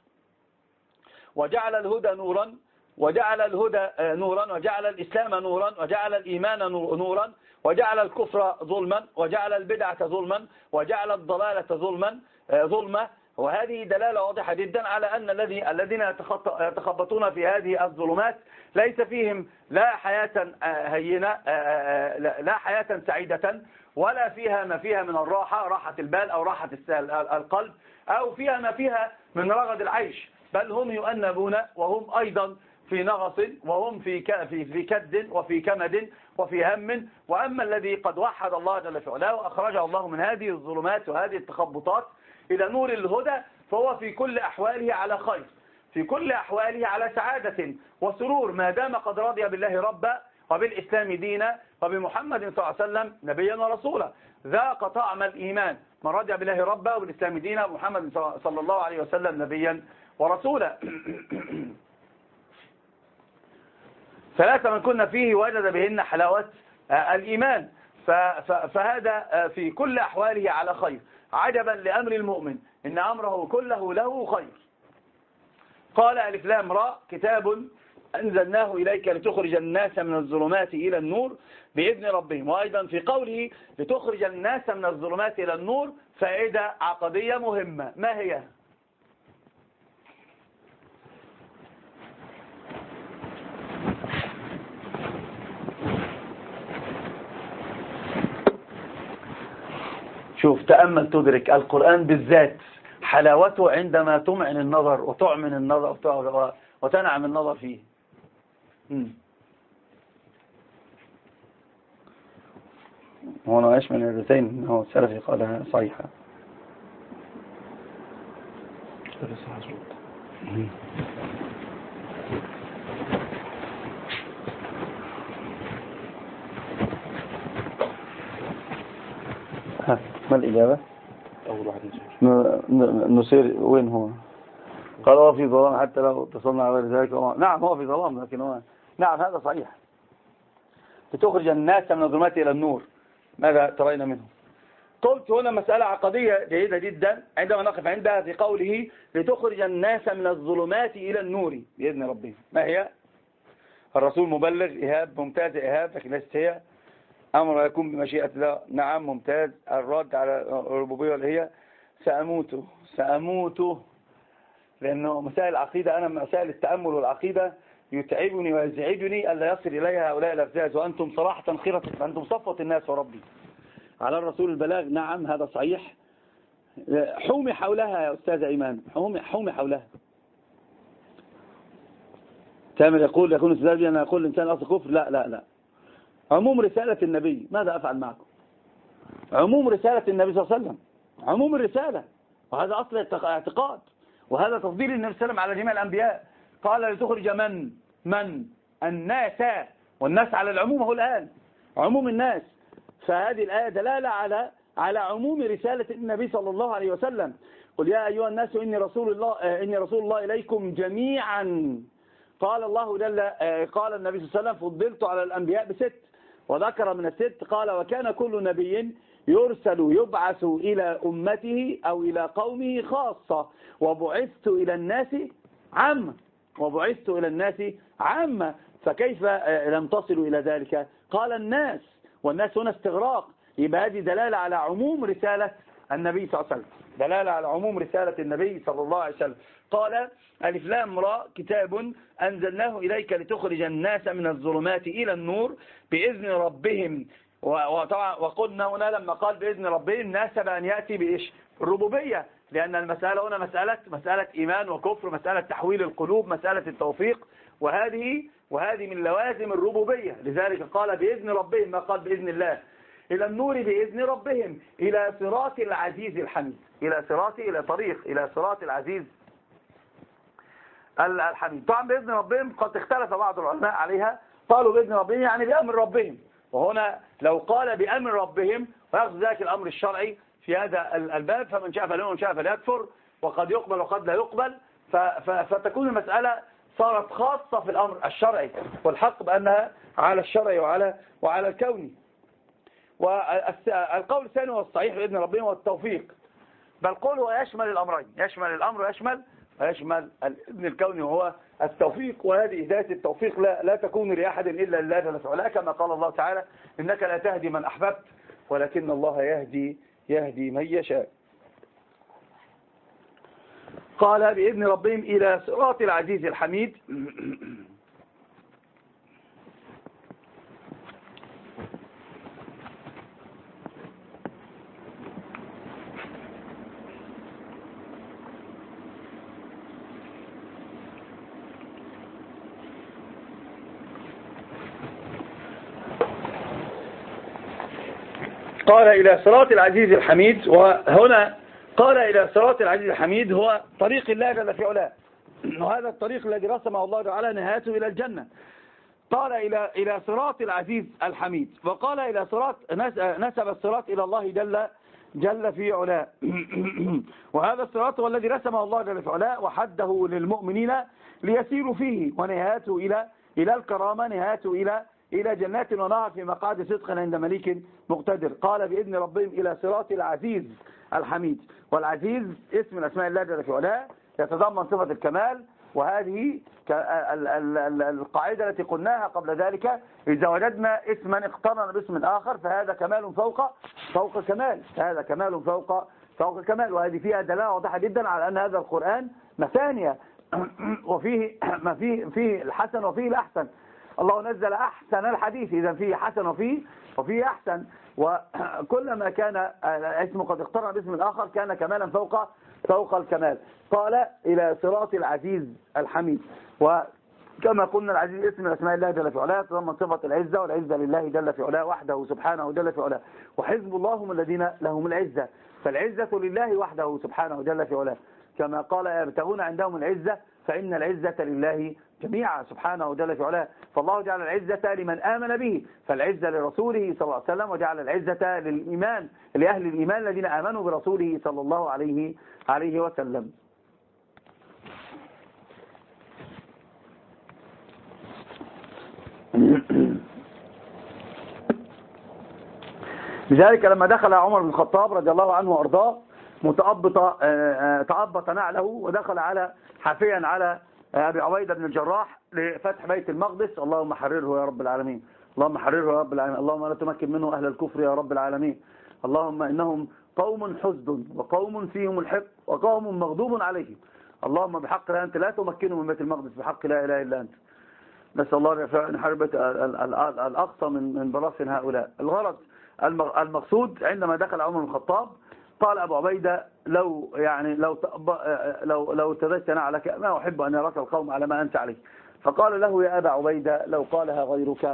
وجعل الهدى نورا وجعل الهدى نورا وجعل الإسلام نورا وجعل الإيمان نورا وجعل الكفر ظلما وجعل البدعة ظلما وجعل الضلالة ظلما ظلمة. وهذه دلالة واضحة جدا على أن الذين يتخبطون في هذه الظلمات ليس فيهم لا حياة هينة، لا حياة سعيدة، ولا فيها ما فيها من الراحة، راحة البال أو راحة القلب، أو فيها ما فيها من رغد العيش، بل هم يؤنبون وهم أيضا في نغص، وهم في في كد وفي كمد وفي هم. وأما الذي قد وحد الله جل في علاه وأخرجه الله من هذه الظلمات وهذه التخبطات إلى نور الهدى فهو في كل أحواله على خير، في كل أحواله على سعادة وسرور، ما دام قد رضي بالله ربا وبالإسلام دينا وبمحمد صلى الله عليه وسلم نبيا ورسولا. ذاق طعم الإيمان من رضي بالله ربا وبالإسلام دينا ومحمد صلى الله عليه وسلم نبيا ورسولا. ثلاثة من كنا فيه وجد بهن حلاوة الإيمان، فهذا في كل أحواله على خير. عجبا لأمر المؤمن إن أمره كله له خير. قال ألف لام راء كتاب أنزلناه إليك لتخرج الناس من الظلمات إلى النور بإذن ربهم. وأيضا في قوله لتخرج الناس من الظلمات إلى النور فائدة عقدية مهمة، ما هي؟ شوف تأمل تدرك القرآن بالذات حلاوته عندما تمعن النظر وتعمن النظر وتنعم النظر فيه. هنا يشمل الرتين أنه السلفي قالها صحيحة. ما الإجابة؟ أول واحد نسير وين هو؟ قال هو في ظلام حتى لو اتصلنا على ذلك. نعم هو في ظلام، لكن هو نعم هذا صحيح. لتخرج الناس من الظلمات إلى النور، ماذا ترين منه؟ قلت هنا مسألة عقدية جيدة جدا عندما نقف عندها في قوله لتخرج الناس من الظلمات إلى النور بإذن ربهم. ما هي؟ الرسول مبلغ، إيهاب ممتاز، إيهاب لكن ليست هي. أمر يكون بمشيئة الله، نعم ممتاز. الرد على الربوبية اللي هي سأموت سأموت، لأنه مسائل العقيدة أنا من مسائل التأمل والعقيدة يتعبني ويزعجني ألا يصل إليها هؤلاء الأفزاز، وأنتم صراحة خيرة، أنتم صفوة الناس وربي. على الرسول البلاغ، نعم هذا صحيح. حومي حولها يا أستاذ إيمان، حومي, حومي حولها. تامر يقول يكون استدلال أن يقول الإنسان أصل كفر، لا لا لا. عموم رسالة النبي، ماذا أفعل معكم؟ عموم رسالة النبي صلى الله عليه وسلم، عموم الرسالة، وهذا أصل اعتقاد، وهذا تفضيل النبي صلى الله عليه وسلم على جميع الأنبياء. قال لتخرج من من الناس، والناس على العموم هو الآن عموم الناس. فهذه الآية دلالة على على عموم رسالة النبي صلى الله عليه وسلم. قل يا أيها الناس إني رسول الله إني رسول الله إليكم جميعا. قال الله جل قال النبي صلى الله عليه وسلم فضلت على الأنبياء بست، وذكر من الست قال وكان كل نبي يرسل يبعث إلى أمته أو إلى قومه خاصة وبعثت إلى الناس عامة، وبعثت إلى الناس عامة. فكيف لم تصلوا إلى ذلك؟ قال الناس، والناس هنا استغراق، يبقى هذه دلالة على عموم رسالة النبي صلى الله عليه وسلم، دلالة على عموم رسالة النبي صلى الله عليه وسلم. قال ألف لام راء كتاب أنزلناه إليك لتخرج الناس من الظلمات إلى النور بإذن ربهم. وطبعا وقلنا هنا لما قال بإذن ربهم ناسب أن يأتي بإيش؟ الربوبية، لأن المسألة هنا مسألة مسألة إيمان وكفر، مسألة تحويل القلوب، مسألة التوفيق، وهذه وهذه من لوازم الربوبية. لذلك قال بإذن ربهم، ما قال بإذن الله. إلى النور بإذن ربهم، إلى صراط العزيز الحميد، إلى صراط إلى طريق إلى صراط العزيز الحميد. طبعا بإذن ربهم قد اختلف بعض العلماء عليها، قالوا بإذن ربهم يعني بأمر ربهم، وهنا لو قال بأمر ربهم ويأخذ ذلك الأمر الشرعي في هذا الباب، فمن شاء فليؤمن ومن شاء فليكفر، وقد يقبل وقد لا يقبل، فتكون المسألة صارت خاصة في الأمر الشرعي، والحق بأنها على الشرع وعلى وعلى الكون. والقول الثاني والصحيح بإذن ربهم والتوفيق، بل قوله يشمل الأمرين، يشمل الأمر ويشمل ويشمل الإذن الكوني وهو التوفيق. وهذه هداية التوفيق لا, لا تكون لأحد إلا لله جل وعلا، كما قال الله تعالى إنك لا تهدي من أحببت ولكن الله يهدي يهدي من يشاء. قال بإذن ربهم إلى صراط العزيز الحميد. قال إلى صراط العزيز الحميد، وهنا قال إلى صراط العزيز الحميد هو طريق الله جل في علاه، وهذا الطريق الذي رسمه الله تعالى نهايته إلى الجنة. قال إلى إلى صراط العزيز الحميد، وقال إلى صراط نسب الصراط إلى الله جل جل في علاه. وهذا الصراط هو الذي رسمه الله جل في علاه وحده للمؤمنين ليسيروا فيه، ونهايته إلى إلى الكرامة، نهايته إلى إلى جنات ونهر في مقعد صدق عند مليك مقتدر. قال بإذن ربهم إلى صراط العزيز الحميد، والعزيز اسم من أسماء الله جل في علاه، يتضمن صفة الكمال وهذه القاعدة التي قلناها قبل ذلك، إذا وجدنا اسما اقترن باسم آخر فهذا كمال فوق فوق كمال، هذا كمال فوق فوق كمال. وهذه فيها دلالة واضحة جدا على أن هذا القرآن مثانية، وفيه ما فيه فيه الحسن وفيه الأحسن. الله نزل أحسن الحديث، إذا فيه حسن وفيه وفيه أحسن، وكلما كان اسمه قد اقترن باسم الآخر كان كمالا فوق فوق الكمال. قال إلى صراط العزيز الحميد، وكما قلنا العزيز اسم من أسماء الله جل في علاه، تضمن صفة العزة، والعزة لله جل في علاه وحده سبحانه جل في علاه، وحزب الله هم الذين لهم العزة، فالعزة لله وحده سبحانه جل في علاه، كما قال يبتغون عندهم العزة فإن العزة لله جميعا سبحانه جل في علاه. فالله جعل العزة لمن آمن به، فالعزة لرسوله صلى الله عليه وسلم، وجعل العزة للإيمان لأهل الإيمان الذين آمنوا برسوله صلى الله عليه عليه وسلم. لذلك لما دخل عمر بن الخطاب رضي الله عنه وارضاه متأبط تأبط نعله ودخل على حافيا على ابي عبيدة بن الجراح لفتح بيت المقدس، اللهم حرره يا رب العالمين، اللهم حرره يا رب العالمين، اللهم لا تمكن منه اهل الكفر يا رب العالمين، اللهم انهم قوم حزن وقوم فيهم الحق وقوم مغضوب عليهم، اللهم بحق لا انت لا تمكنهم من بيت المقدس، بحق لا اله الا انت. نسأل الله ان يحارب الاقصى من من براثن هؤلاء. الغرض المقصود عندما دخل عمر بن الخطاب قال أبو عبيدة لو يعني لو لو لو ارتديت نعلك ما أحب أن يراك القوم على ما أنت عليه. فقال له يا أبا عبيدة لو قالها غيرك.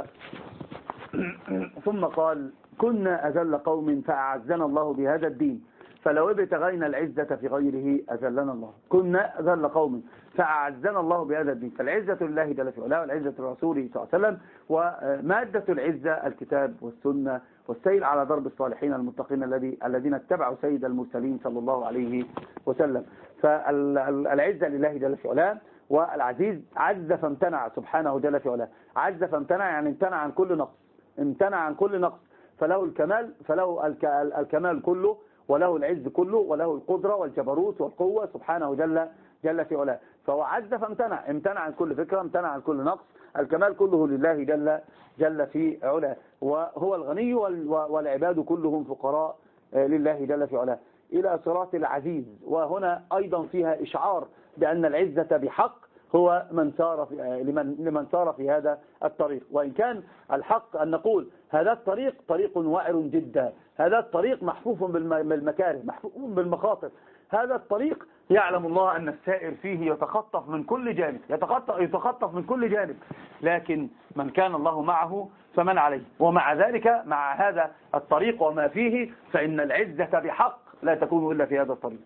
ثم قال كنا أذل قوم فأعزنا الله بهذا الدين، فلو ابتغينا العزة في غيره أذلنا الله. كنا أذل قوم فأعزنا الله بهذا الدين، فالعزة لله جل في علاه والعزة لرسوله صلى الله عليه وسلم، ومادة العزة الكتاب والسنة والسير على درب الصالحين المتقين الذي الذين اتبعوا سيد المرسلين صلى الله عليه وسلم. فالعزة لله جل في علاه، والعزيز عز فامتنع سبحانه جل في علاه، عز فامتنع يعني امتنع عن كل نقص، امتنع عن كل نقص، فله الكمال، فله الكمال كله، وله العز كله، وله القدرة والجبروت والقوة سبحانه جل جل في علاه. فهو عز فامتنع، امتنع عن كل فكرة، امتنع عن كل نقص، الكمال كله لله جل جل في علاه، وهو الغني والعباد كلهم فقراء لله جل في علاه. إلى صراط العزيز، وهنا أيضا فيها إشعار بأن العزة بحق هو من سار في لمن لمن سار في هذا الطريق. وإن كان الحق أن نقول هذا الطريق طريق وائر جدا، هذا الطريق محفوف بالمكاره، محفوف بالمخاطر، هذا الطريق يعلم الله أن السائر فيه يتخطف من كل جانب، يتخطف يتخطف من كل جانب، لكن من كان الله معه فمن عليه. ومع ذلك مع هذا الطريق وما فيه فإن العزة بحق لا تكون إلا في هذا الطريق.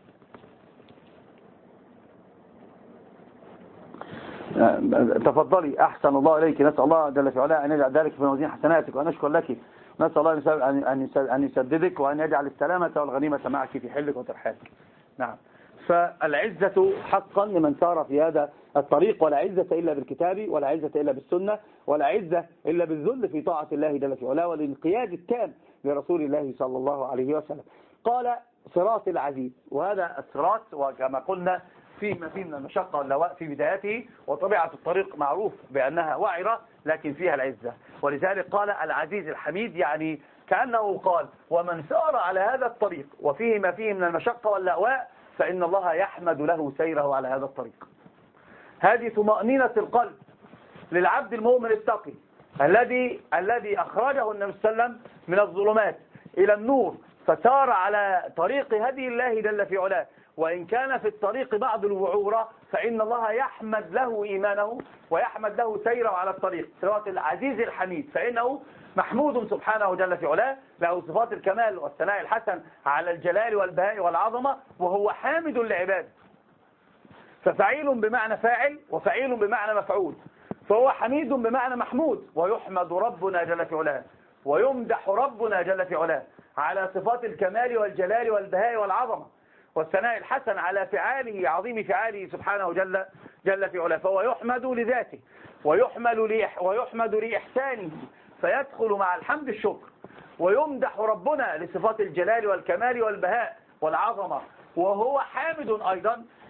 تفضلي أحسن الله إليك، نسأل الله جل في علاه أن يجعل ذلك في موازين حسناتك، ونشكر لك، نسأل الله أن يسددك وأن يجعل السلامة والغنيمة معك في حلك وترحالك. نعم، فالعزة حقا لمن سار في هذا الطريق، ولا عزة إلا بالكتاب، ولا عزة إلا بالسنة، ولا عزة إلا بالذل في طاعة الله جل في علاه، والانقياد التام لرسول الله صلى الله عليه وسلم. قال صراط العزيز، وهذا الصراط وكما قلنا فيه ما فيه من المشقة واللواء في بدايته، وطبيعة الطريق معروف بأنها وعرة لكن فيها العزة، ولذلك قال العزيز الحميد، يعني كأنه قال ومن سار على هذا الطريق وفيه ما فيه من المشقة واللواء فإن الله يحمد له سيره على هذا الطريق. هذه طمأنينة القلب للعبد المؤمن التقي الذي الذي أخرجه النبي صلى الله عليه وسلم من الظلمات إلى النور، فسار على طريق هدي الله جل في علاه، وإن كان في الطريق بعض الوعورة فإن الله يحمد له إيمانه ويحمد له سيره على الطريق. صراط العزيز الحميد، فإنه محمود سبحانه جل في علاه، له صفات الكمال والثناء الحسن على الجلال والبهاء والعظمة، وهو حامد لعباده، ففعيل بمعنى فاعل وفعيل بمعنى مفعول، فهو حميد بمعنى محمود، ويحمد ربنا جل في علاه ويمدح ربنا جل في علاه على صفات الكمال والجلال والبهاء والعظمة والثناء الحسن على فعاله عظيم فعاله سبحانه جل جل في علاه، فهو يحمد لذاته ويحمل ويحمد لإحسانه فيدخل مع الحمد الشكر، ويمدح ربنا لصفات الجلال والكمال والبهاء والعظمة، وهو حامد أيضا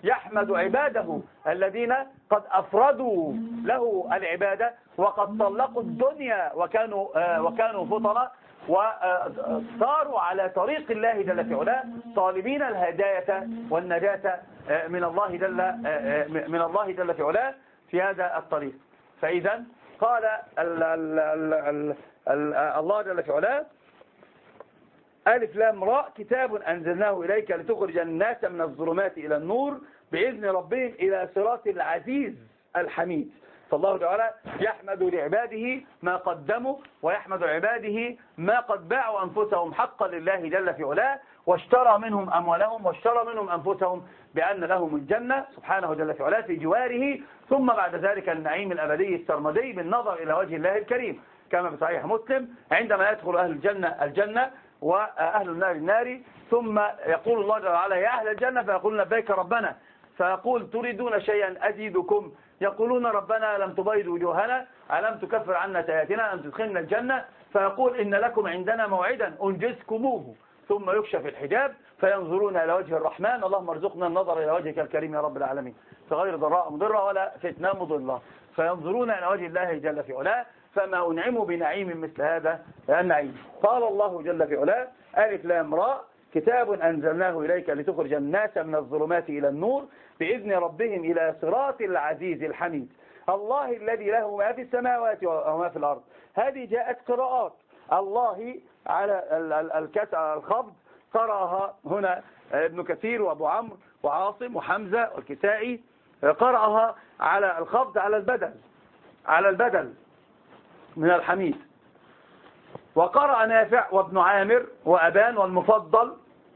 يحمد عباده الذين قد أفردوا له العبادة وقد طلقوا الدنيا وكانوا وكانوا فطرة وصاروا على طريق الله جل في علاه طالبين الهداية والنجاة من الله جل من الله جل في علاه في هذا الطريق. فإذا قال ال ال ال ال الله جل في علاه ألف لام راء كتاب أنزلناه إليك لتخرج الناس من الظلمات إلى النور بإذن ربهم إلى صراط العزيز الحميد. فالله تعالى يحمد لعباده ما قدموا ويحمد لعباده ما قد باعوا أنفسهم حقا لله جل في علاه واشترى منهم أموالهم واشترى منهم أنفسهم بأن لهم الجنة سبحانه جل في علاه في جواره، ثم بعد ذلك النعيم الأبدي السرمدي بالنظر إلى وجه الله الكريم كما في صحيح مسلم عندما يدخل أهل الجنة الجنة وأهل النار النار، ثم يقول الله جل وعلا يا أهل الجنة فيقولون لبيك ربنا، فيقول تريدون شيئا أزيدكم، يقولون ربنا لم تبيض وجوهنا ألم تكفر عنا سيئاتنا ألم تدخلنا الجنة، فيقول إن لكم عندنا موعدا أنجزكموه، ثم يكشف الحجاب فينظرون إلى وجه الرحمن اللهم ارزقنا النظر إلى وجهك الكريم يا رب العالمين في غير ضراء مضرة ولا فتنة مضلة، فينظرون إلى وجه الله جل في علاه فما أنعموا بنعيم مثل هذا النعيم. قال الله جل في علاه ألف لام راء كتاب أنزلناه إليك لتخرج الناس من الظلمات إلى النور بإذن ربهم إلى صراط العزيز الحميد. الله الذي له ما في السماوات وما في الأرض. هذه جاءت قراءات الله على الكسر الخفض قرأها هنا ابن كثير وابو عمرو وعاصم وحمزة والكسائي، قرأها على الخفض على البدل على البدل من الحميد، وقرأ نافع وابن عامر وأبان والمفضل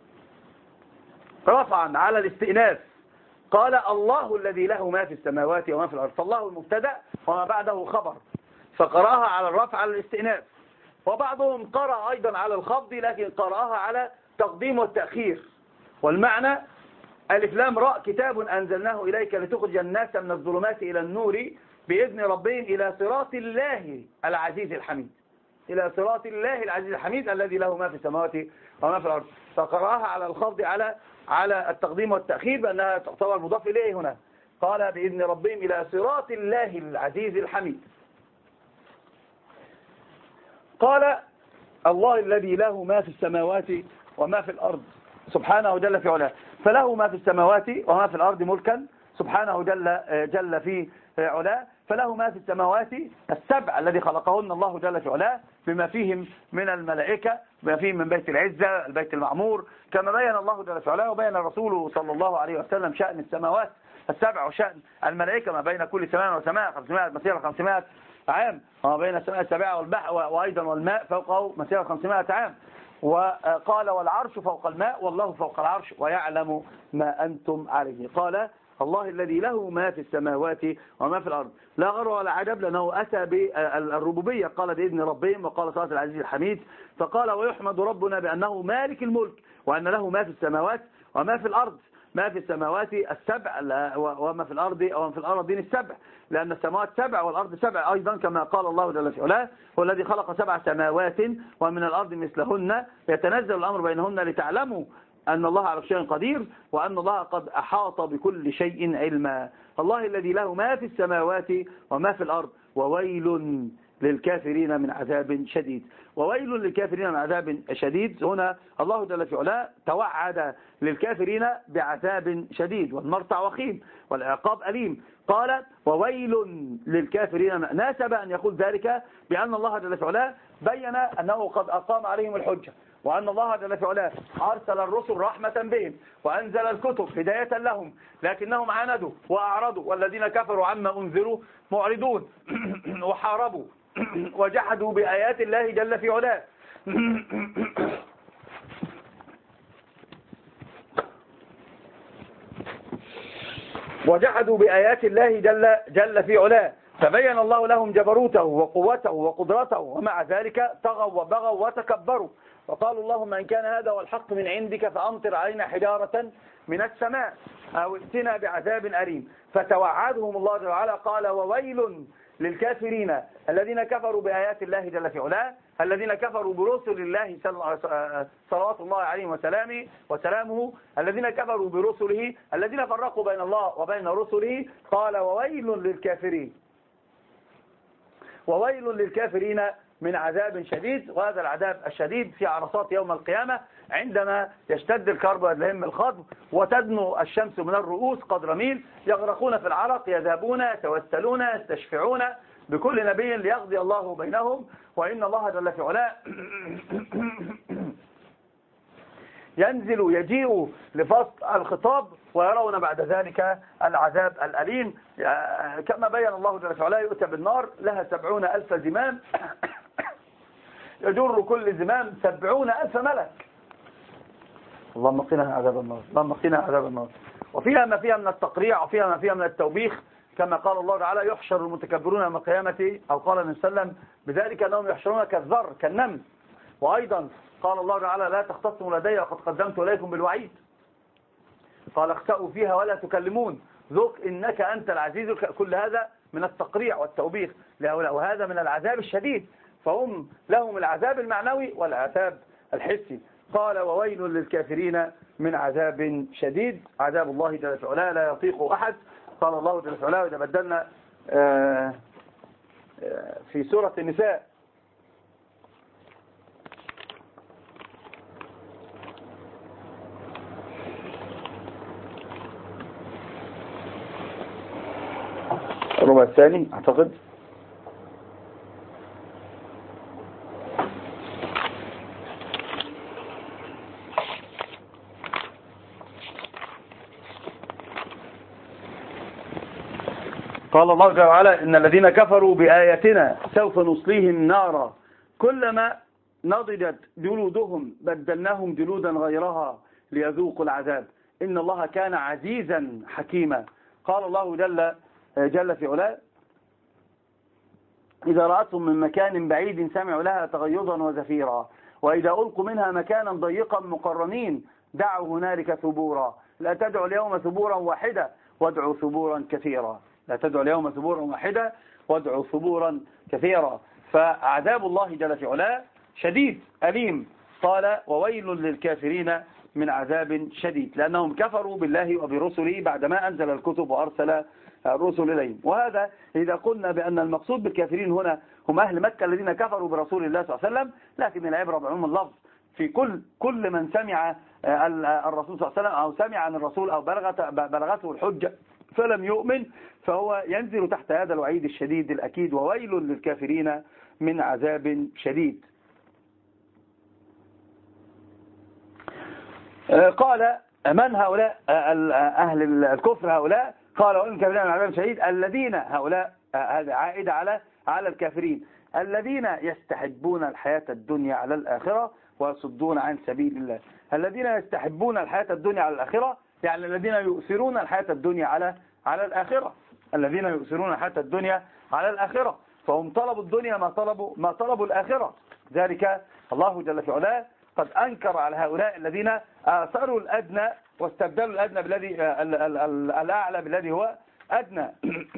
رفعا على الاستئناف قال الله الذي له ما في السماوات وما في الأرض، فالله المبتدأ وما بعده خبر، فقرأها على الرفع على الاستئناف. وبعضهم قرأ أيضا على الخفض لكن قرأها على تقديم والتأخير، والمعنى ألف لام راء كتاب أنزلناه إليك لتخرج الناس من الظلمات إلى النور بإذن ربهم إلى صراط الله العزيز الحميد، إلى صراط الله العزيز الحميد الذي له ما في السماوات وما في الأرض، فقرأها على الخفض على على التقديم والتأخير بأنها تعتبر مضاف إليه هنا، قال بإذن ربهم إلى صراط الله العزيز الحميد. قال الله الذي له ما في السماوات وما في الأرض سبحانه جل في علاه، فله ما في السماوات وما في الأرض ملكا سبحانه جل جل في علاه، فله ما في السماوات السبع الذي خلقهن الله جل في علاه بما فيهم من الملائكة بما فيهم من بيت العزة البيت المعمور كما بين الله جل في علاه وبين رسوله صلى الله عليه وسلم شأن السماوات السبع وشأن الملائكة ما بين كل سماء وسماء خمسمائة مسيرة خمسمائة عام، وما بين السماء السبعة والبحر وأيضا والماء فوقه مسيرة خمسمائة عام، وقال والعرش فوق الماء والله فوق العرش ويعلم ما أنتم عليه. قال الله الذي له ما في السماوات وما في الأرض، لا غر ولا عجب لأنه أتى بالربوبية، قال بإذن ربهم وقال صلاة العزيز الحميد، فقال ويحمد ربنا بأنه مالك الملك وأن له ما في السماوات وما في الأرض، ما في السماوات السبع وما في الأرض وما في الأرضين السبع، لأن السماوات سبع والأرض سبع أيضا كما قال الله جل في علاه هو الذي خلق سبع سماوات ومن الأرض مثلهن يتنزل الأمر بينهن لتعلموا أن الله على كل شيء قدير وأن الله قد أحاط بكل شيء علما. الله الذي له ما في السماوات وما في الأرض وويل للكافرين من عذاب شديد. وويل للكافرين من عذاب شديد، هنا الله جل في علاه توعد للكافرين بعذاب شديد والمرتع وخيم والعقاب أليم، قال وويل للكافرين. ناسب أن يقول ذلك بأن الله جل في علاه بين أنه قد أقام عليهم الحجة وأن الله جل في علاه أرسل الرسل رحمة بهم وأنزل الكتب هداية لهم لكنهم عاندوا وأعرضوا والذين كفروا عما أنذروا معرضون وحاربوا وجحدوا بآيات الله جل في علاه وجحدوا بآيات الله جل, جل في علاه، فبين الله لهم جبروته وقوته وقدرته ومع ذلك طغوا وبغوا وتكبروا وقالوا اللهم إن كان هذا هو الحق من عندك فأمطر علينا حجارة من السماء أو ائتنا بعذاب أليم، فتوعدهم الله جل وعلا قال وويل للكافرين الذين كفروا بآيات الله جل في علاه الذين كفروا برسل الله صلوات الله عليه وسلامه وسلامه الذين كفروا برسله الذين فرقوا بين الله وبين رسله. قال وويل للكافرين وويل للكافرين من عذاب شديد. وهذا العذاب الشديد في عرصات يوم القيامة عندما يشتد الكرب ويلهم الخضب وتدنو الشمس من الرؤوس قدر ميل، يغرقون في العرق، يذهبون يتوسلون يستشفعون بكل نبي ليقضي الله بينهم. وإن الله جل في علاه ينزل يجيء لفصل الخطاب ويرون بعد ذلك العذاب الأليم. كما بين الله جل في علاه يؤتى بالنار لها سبعون ألف زمام يجر كل زمام سبعون ألف ملك. اللهم قنا عذاب النار، اللهم قنا عذاب النار. وفيها ما فيها من التقريع وفيها ما فيها من التوبيخ، كما قال الله تعالى يحشر المتكبرون يوم القيامة، أو قال النبي صلى الله عليه وسلم بذلك أنهم يحشرون كالذر كالنمل. وأيضا قال الله تعالى لا تختصموا لدي وقد قدمت إليكم بالوعيد. قال اخسأوا فيها ولا تكلمون ذوق إنك أنت العزيز. كل هذا من التقريع والتوبيخ لهؤلاء، وهذا من العذاب الشديد، فهم لهم العذاب المعنوي والعذاب الحسي. قال وويل للكافرين من عذاب شديد. عذاب الله جل في علاه لا يطيق أحد. قال الله جل في علاه إذا بدلنا في سورة النساء الربع الثاني أعتقد، قال الله جل وعلا إن الذين كفروا بآياتنا سوف نصليهم نارا كلما نضجت جلودهم بدلناهم جلودا غيرها ليذوقوا العذاب إن الله كان عزيزا حكيما. قال الله جل جل في علاه إذا رأتهم من مكان بعيد سمعوا لها تغيظا وزفيرا وإذا ألقوا منها مكانا ضيقا مقرنين دعوا هنالك ثبورا لا تدعوا اليوم ثبورا واحدا وادعوا ثبورا كثيرا لا تدعوا اليوم ثبورا واحدا وادعوا ثبورا كثيرا. فعذاب الله جل في علاه شديد أليم. قال وويل للكافرين من عذاب شديد لأنهم كفروا بالله وبرسله بعدما أنزل الكتب وأرسل الرسل إليهم. وهذا إذا قلنا بأن المقصود بالكافرين هنا هم أهل مكة الذين كفروا برسول الله صلى الله عليه وسلم، لكن العبرة بعموم اللفظ في كل كل من سمع الرسول صلى الله عليه وسلم أو سمع عن الرسول أو بلغت بلغته الحجة فلم يؤمن فهو ينزل تحت هذا الوعيد الشديد الأكيد وويل للكافرين من عذاب شديد. قال من هؤلاء أهل الكفر هؤلاء؟ قال وإن الكافرين من عذاب شديد الذين هؤلاء هذا عائد على على الكافرين الذين يستحبون الحياة الدنيا على الآخرة ويصدون عن سبيل الله. الذين يستحبون الحياة الدنيا على الآخرة يعني الذين يؤثرون الحياة الدنيا على على الآخرة الذين يؤثرون الحياة الدنيا على الآخرة فهم طلبوا الدنيا ما طلبوا ما طلبوا الآخرة. ذلك الله جل في علاه قد أنكر على هؤلاء الذين آثروا الأدنى واستبدلوا الأدنى بالذي الأعلى بالذي هو أدنى.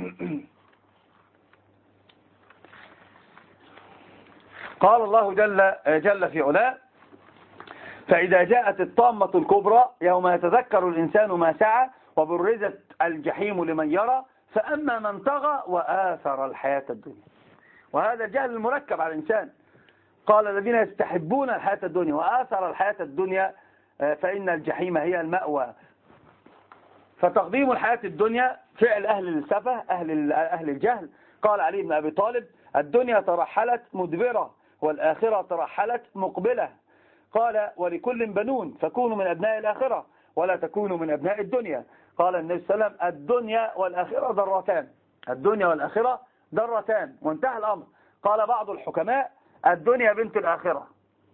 قال الله جل جل في علاه فإذا جاءت الطامة الكبرى يوم يتذكر الإنسان ما سعى وبرزت الجحيم لمن يرى فأما من طغى وآثر الحياة الدنيا. وهذا الجهل المركب على الإنسان. قال الذين يستحبون الحياة الدنيا وآثر الحياة الدنيا فإن الجحيم هي المأوى. فتقديم الحياة الدنيا فعل أهل السفه أهل أهل الجهل. قال علي بن أبي طالب الدنيا ترحلت مدبرة والآخرة ترحلت مقبلة. قال ولكل بنون فكونوا من أبناء الآخرة ولا تكونوا من أبناء الدنيا. قال النبي صلى الله عليه وسلم الدنيا والآخرة ضرتان الدنيا والآخرة ضرتان وانتهى الأمر. قال بعض الحكماء الدنيا بنت الآخرة.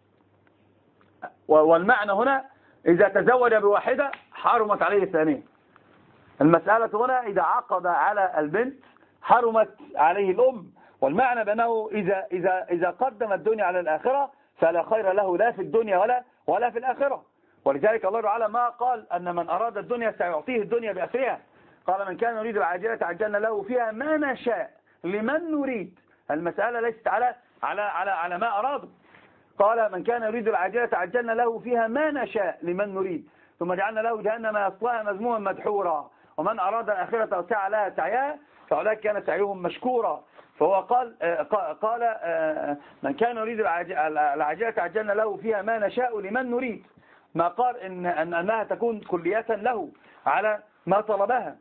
والمعنى هنا إذا تزوج بواحدة حرمت عليه الثانية. المسألة هنا إذا عقد على البنت حرمت عليه الأم. والمعنى بأنه إذا, إذا, إذا قدم الدنيا على الآخرة فلا خير له لا في الدنيا ولا, ولا في الآخرة. ولذلك الله تعالى ما قال أن من أراد الدنيا سيعطيه الدنيا بأسرها. قال من كان يريد العاجلة عجلنا له فيها ما نشاء لمن نريد. المسألة ليست على على على على ما أرادوا. قال من كان يريد العاجلة عجلنا له فيها ما نشاء لمن نريد ثم جعلنا له جهنم يصلاها مذموما مدحورا ومن أراد الآخرة وسعى لها سعيها فأولئك كان سعيهم مشكورا. فهو قال قال من كان يريد العاجلة عجلنا له فيها ما نشاء لمن نريد، ما قال إن أنها تكون كلية له على ما طلبها،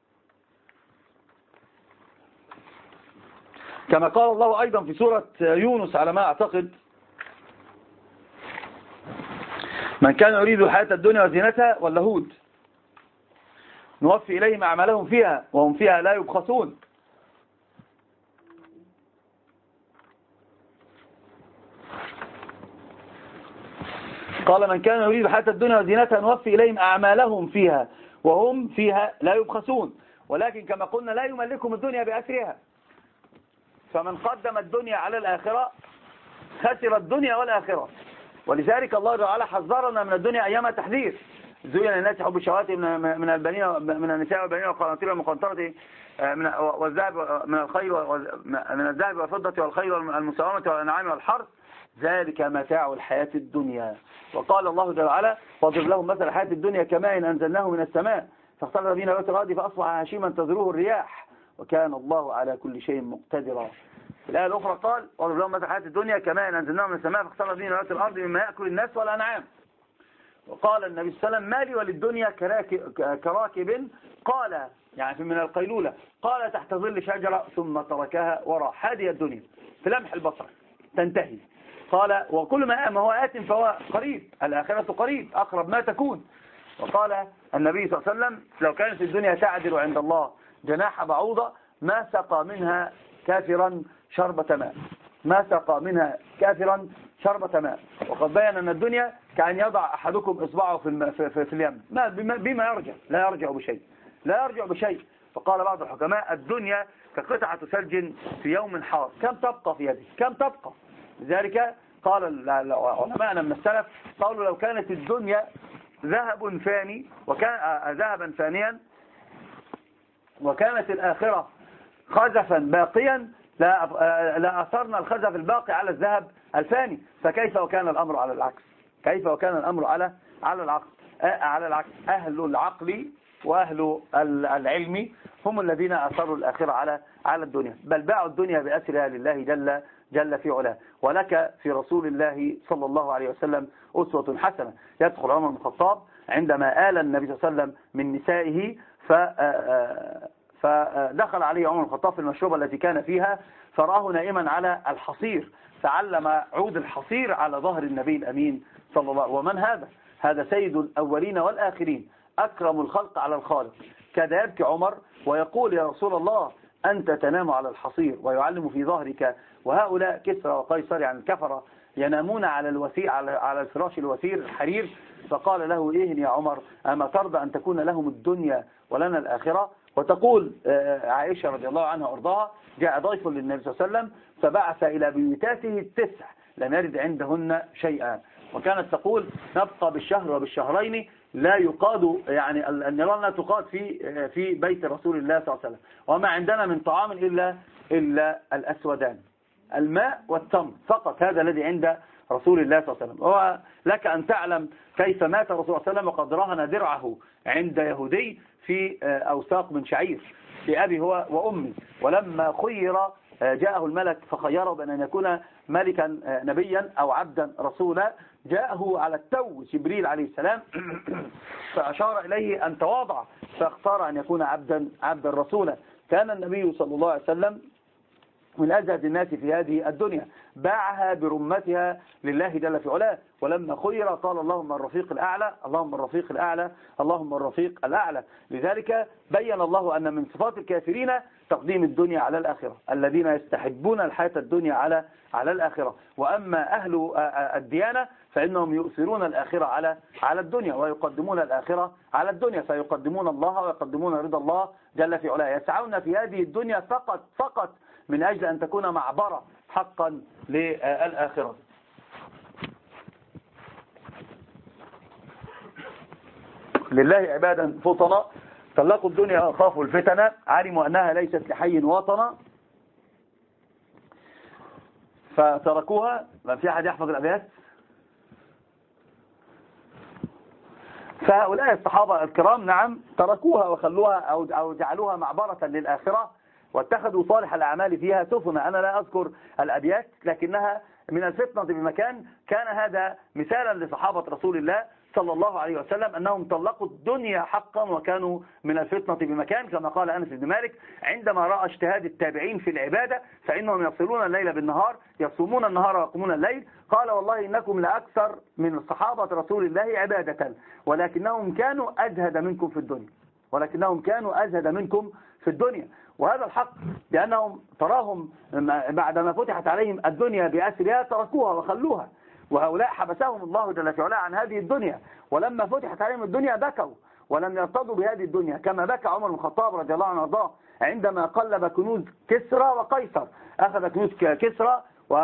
كما قال الله أيضا في سورة يونس على ما أعتقد من كان يريد الحياة الدنيا وزينتها واللهود نوفي إليهم أعمالهم فيها وهم فيها لا يبخسون. قال من كان يريد الحياة الدنيا وزينتها نوفي إليهم أعمالهم فيها وهم فيها لا يبخسون. ولكن كما قلنا لا يملكهم الدنيا بأسرها، فمن قدم الدنيا على الآخرة خسر الدنيا والآخرة. ولذلك الله تعالى حذرنا من الدنيا أيام تحذير. زين للناس حب الشهوات من البنين من النساء والبنين والقناطير المقنطرة من والذهب من الخيل من الذهب والفضة والخيل المسومة والأنعام والحرث ذلك متاع الحياة الدنيا. وقال الله تعالى واضرب لهم مثل الحياة الدنيا كماء أنزلناه من السماء فاختلط به نبات الأرض فأصبح هشيما تذروه الرياح وكان الله على كل شيء مقتدرا. في الآية الأخرى قال واضرب لهم مثل الحياة الدنيا كماء أنزلناه من السماء فاختلط به نبات الأرض مما يأكل الناس والأنعام. وقال النبي صلى الله عليه وسلم مالي وللدنيا كراكب قال يعني من القيلولة قال تحت ظل شجرة ثم تركها وراح. هذه الدنيا في لمح البصر تنتهي. قال وكل ما ما هو آت فهو قريب، الآخرة قريب أقرب ما تكون. وقال النبي صلى الله عليه وسلم لو كانت الدنيا تعدل عند الله جناح بعوضة ما سقى منها كافرا شربة ماء، ما سقى منها كافرا شربة ماء. وقد بين أن الدنيا كأن يضع أحدكم إصبعه في, الم... في, في, في اليم ما بما يرجع لا يرجع بشيء لا يرجع بشيء. فقال بعض الحكماء الدنيا كقطعة ثلج في يوم حار كم تبقى في يده كم تبقى. لذلك قال علماءنا من السلف قالوا لو كانت الدنيا ذهب فاني وكان ذهبا فانيا وكانت الآخرة خزفا باقيا لا أثرنا الخزف الباقي على الذهب الفاني. فكيف وكان الأمر على العكس كيف وكان الأمر على على العكس على العكس أهل العقل وأهل العلم هم الذين أثروا الآخرة على على الدنيا بل باعوا الدنيا بأسرها لله جل جل في علاه. ولك في رسول الله صلى الله عليه وسلم أسوة حسنة. يدخل عمر بن الخطاب عندما آل النبي صلى الله عليه وسلم من نسائه ف فدخل عليه عمر بن الخطاب في المشروبة التي كان فيها فرآه نائما على الحصير فعلم عود الحصير على ظهر النبي الأمين صلى الله عليه وسلم. ومن هذا؟ هذا سيد الأولين والآخرين أكرم الخلق على الخالق. كاد يبكي عمر ويقول يا رسول الله أنت تنام على الحصير ويعلم في ظهرك وهؤلاء كسرى وقيصر يعني الكفرة ينامون على الوثير على على الفراش الوثير الحرير. فقال له إيه يا عمر أما ترضى أن تكون لهم الدنيا ولنا الآخرة؟ وتقول عائشة رضي الله عنها وارضاها جاء ضيف للنبي صلى الله عليه وسلم فبعث إلى بيوتاته التسع لم يرد عندهن شيئا. وكانت تقول نبقى بالشهر وبالشهرين لا يقاد يعني النيران لا تقاد في في بيت رسول الله صلى الله عليه وسلم وما عندنا من طعام إلا إلا الأسودان الماء والتمر فقط. هذا الذي عند رسول الله صلى الله عليه وسلم. ولك أن تعلم كيف مات رسول الله صلى الله عليه وسلم وقد رهن درعه عند يهودي في أوساق من شعير لأبي هو وأمي. ولما خير جاءه الملك فخيره بأن أن يكون ملكا نبيا أو عبدا رسولا جاءه على التو جبريل عليه السلام فأشار إليه أن تواضع فاختار أن يكون عبدا عبدا رسولا. كان النبي صلى الله عليه وسلم من أزهد الناس في هذه الدنيا باعها برمتها لله جل في علاه. ولما خير قال اللهم الرفيق الأعلى اللهم الرفيق الأعلى اللهم الرفيق الأعلى. لذلك بين الله أن من صفات الكافرين تقديم الدنيا على الآخرة الذين يستحبون الحياة الدنيا على على الآخرة. وأما أهل الديانة فإنهم يؤثرون الآخرة على على الدنيا ويقدمون الآخرة على الدنيا فيقدمون الله ويقدمون رضا الله جل في علاه. يسعون في هذه الدنيا فقط فقط من أجل أن تكون معبرة حقا للآخرة. لله عبادا فطنا طلقوا الدنيا وخافوا الفتنة علموا أنها ليست لحي وطنا فتركوها. ما في أحد يحفظ الأبيات؟ فهؤلاء الصحابة الكرام نعم تركوها وخلوها أو أو جعلوها معبرة للآخرة، واتخذوا صالح الأعمال فيها سفنا. أنا لا أذكر الأبيات لكنها من الفتنة بمكان. كان هذا مثالا لصحابة رسول الله صلى الله عليه وسلم أنهم طلقوا الدنيا حقا وكانوا من الفتنة بمكان، كما قال أنس بن مالك عندما رأى اجتهاد التابعين في العبادة فإنهم يصلون الليل بالنهار، يصومون النهار ويقومون الليل. قال والله إنكم لأكثر من صحابة رسول الله عبادة ولكنهم كانوا أزهد منكم في الدنيا ولكنهم كانوا أزهد منكم في الدنيا. وهذا الحق، لأنهم تراهم بعدما فتحت عليهم الدنيا بأسرها تركوها وخلوها، وهؤلاء حبسهم الله جل في علاه عن هذه الدنيا، ولما فتحت عليهم الدنيا بكوا ولم يرتضوا بهذه الدنيا، كما بكى عمر بن الخطاب رضي الله عنه وارضاه عندما قلب كنوز كسرى وقيصر. أخذ كنوز كسرى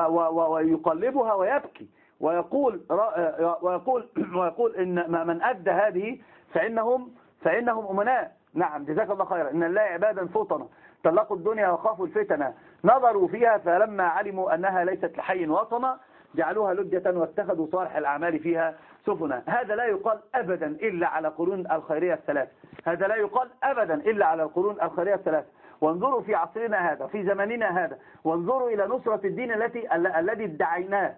ويقلبها ويبكي ويقول ويقول ويقول إن من أدى هذه فإنهم فإنهم أمناء. نعم جزاك الله خيرا. إن الله عبادا فطنا طلقوا الدنيا وخافوا الفتنة نظروا فيها فلما علموا أنها ليست لحي وطنا جعلوها لجة واتخذوا صالح الأعمال فيها سفنا. هذا لا يقال أبدا إلا على قرون الخيرية الثلاث هذا لا يقال أبدا إلا على القرون الخيرية الثلاث. وانظروا في عصرنا هذا في زماننا هذا، وانظروا إلى نصرة الدين التي الذي ادعيناه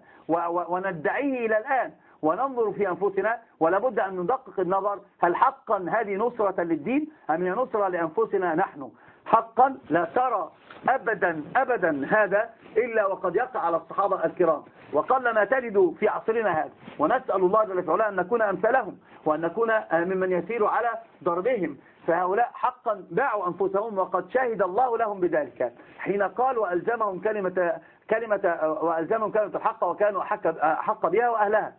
وندعيه إلى الآن، وننظر في أنفسنا ولا بد أن ندقق النظر هل حقا هذه نصرة للدين أم هي نصرة لأنفسنا نحن. حقا لا ترى أبدا أبدا هذا إلا وقد يقع على الصحابة الكرام، وقل ما تجد في عصرنا هذا. ونسأل الله جل وعلا أن نكون أمثالهم وأن نكون ممن يسير على ضربهم. فهؤلاء حقا باعوا أنفسهم وقد شهد الله لهم بذلك حين قال وألزمهم كلمة كلمة وألزمهم كلمة الحق وكانوا أحق بها وأهلها.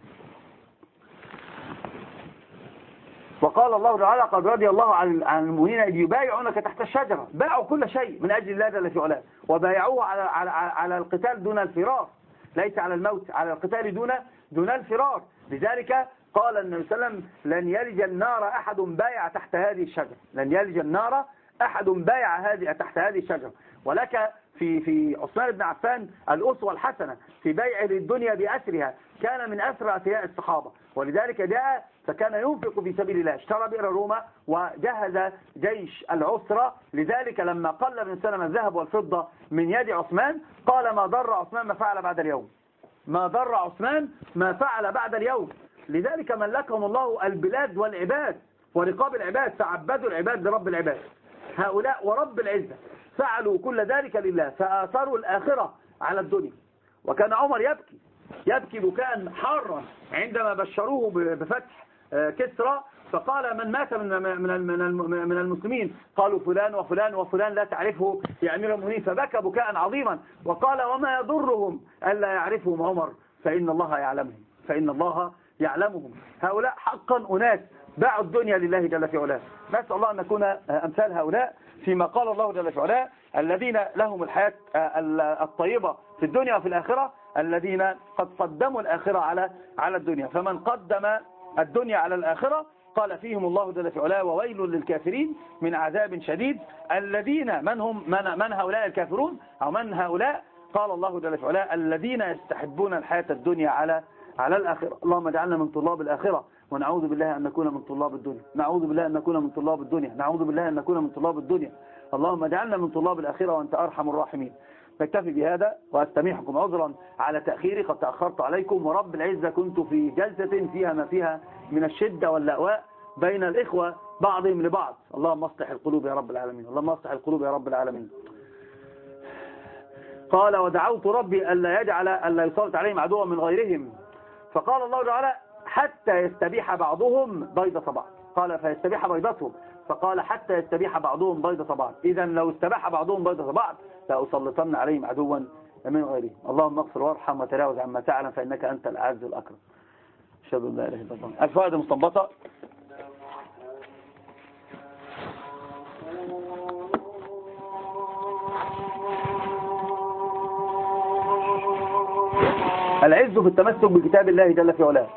وقال الله تعالى قد رضي الله عن المؤمنين إذ يبايعونك تحت الشجرة. باعوا كل شيء من أجل الله جل في علاه وبايعوه على على على القتال دون الفرار، ليس على الموت، على القتال دون دون الفرار. لذلك قال النبي صلى الله عليه وسلم لن يلج النار أحد بايع تحت هذه الشجرة، لن يلج النار أحد بايع هذه تحت هذه الشجرة. ولك في في عثمان بن عفان الأسوة الحسنة في بيع الدنيا بأسرها، كان من أسرى أثرياء الصحابة، ولذلك جاء فكان ينفق في سبيل الله، اشترى بئر روما وجهز جيش العسرة. لذلك لما قل ابن سلمة الذهب والفضة من يد عثمان قال ما ضر عثمان ما فعل بعد اليوم، ما ضر عثمان ما فعل بعد اليوم. لذلك ملكهم الله البلاد والعباد ورقاب العباد، فعبدوا العباد لرب العباد. هؤلاء ورب العزة فعلوا كل ذلك لله، فآثروا الآخرة على الدنيا. وكان عمر يبكي يبكي بكاء حارا عندما بشروه بفتح كسرى، فقال من مات من من من المسلمين؟ قالوا فلان وفلان وفلان لا تعرفه يا أمير المؤمنين، فبكى بكاء عظيما وقال وما يضرهم ألا يعرفهم عمر فإن الله يعلمهم فإن الله يعلمهم. هؤلاء حقا أناس باعوا الدنيا لله جل في علاه. نسأل الله أن نكون أمثال هؤلاء فيما قال الله جل في علاه الذين لهم الحياة الطيبة في الدنيا وفي الآخرة، الذين قد قدموا الآخرة على على الدنيا. فمن قدم الدنيا على الآخرة قال فيهم الله جل في علاه وويل للكافرين من عذاب شديد. الذين من هم من, من هؤلاء الكافرون أو من هؤلاء؟ قال الله جل في علاه الذين يستحبون الحياة الدنيا على على الآخرة. اللهم اجعلنا من طلاب الآخرة ونعوذ بالله أن نكون من طلاب الدنيا، نعوذ بالله أن نكون من طلاب الدنيا، نعوذ بالله أن نكون من طلاب الدنيا. اللهم اجعلنا من طلاب الآخرة وأنت أرحم الراحمين. نكتفي بهذا وأستميحكم عذرا على تأخيري، قد تأخرت عليكم، ورب العزة كنت في جلسة فيها ما فيها من الشدة واللأواء بين الإخوة بعضهم لبعض. اللهم اصلح القلوب يا رب العالمين، اللهم اصلح القلوب يا رب العالمين. قال ودعوت ربي ألا يجعل ألا يسلط عليهم عدوا من غيرهم، فقال الله تعالى حتى يستبيح بعضهم بيضة بعض، قال فيستبيح بيضتهم، فقال حتى يستبيح بعضهم بيضة بعض. إذا لو استباح بعضهم بيضة بعض لأسلطن عليهم عدوا من غيرهم. اللهم اغفر وارحم وتجاوز عما تعلم فإنك أنت الأعز الأكرم. أشهد أن لا إله إلا الله. الفوائد المستنبطة: العز في التمسك بكتاب الله جل في علاه.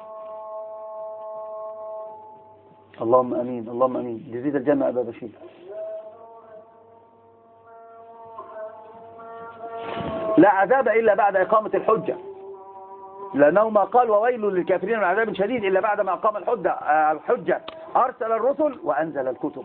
اللهم امين اللهم امين. جزيد الجنة ابا بشير. لا عذاب إلا بعد إقامة الحجة، لأنه ما قال وويل للكافرين من عذاب شديد إلا بعد ما أقام الحجة الحجة أرسل الرسل وأنزل الكتب.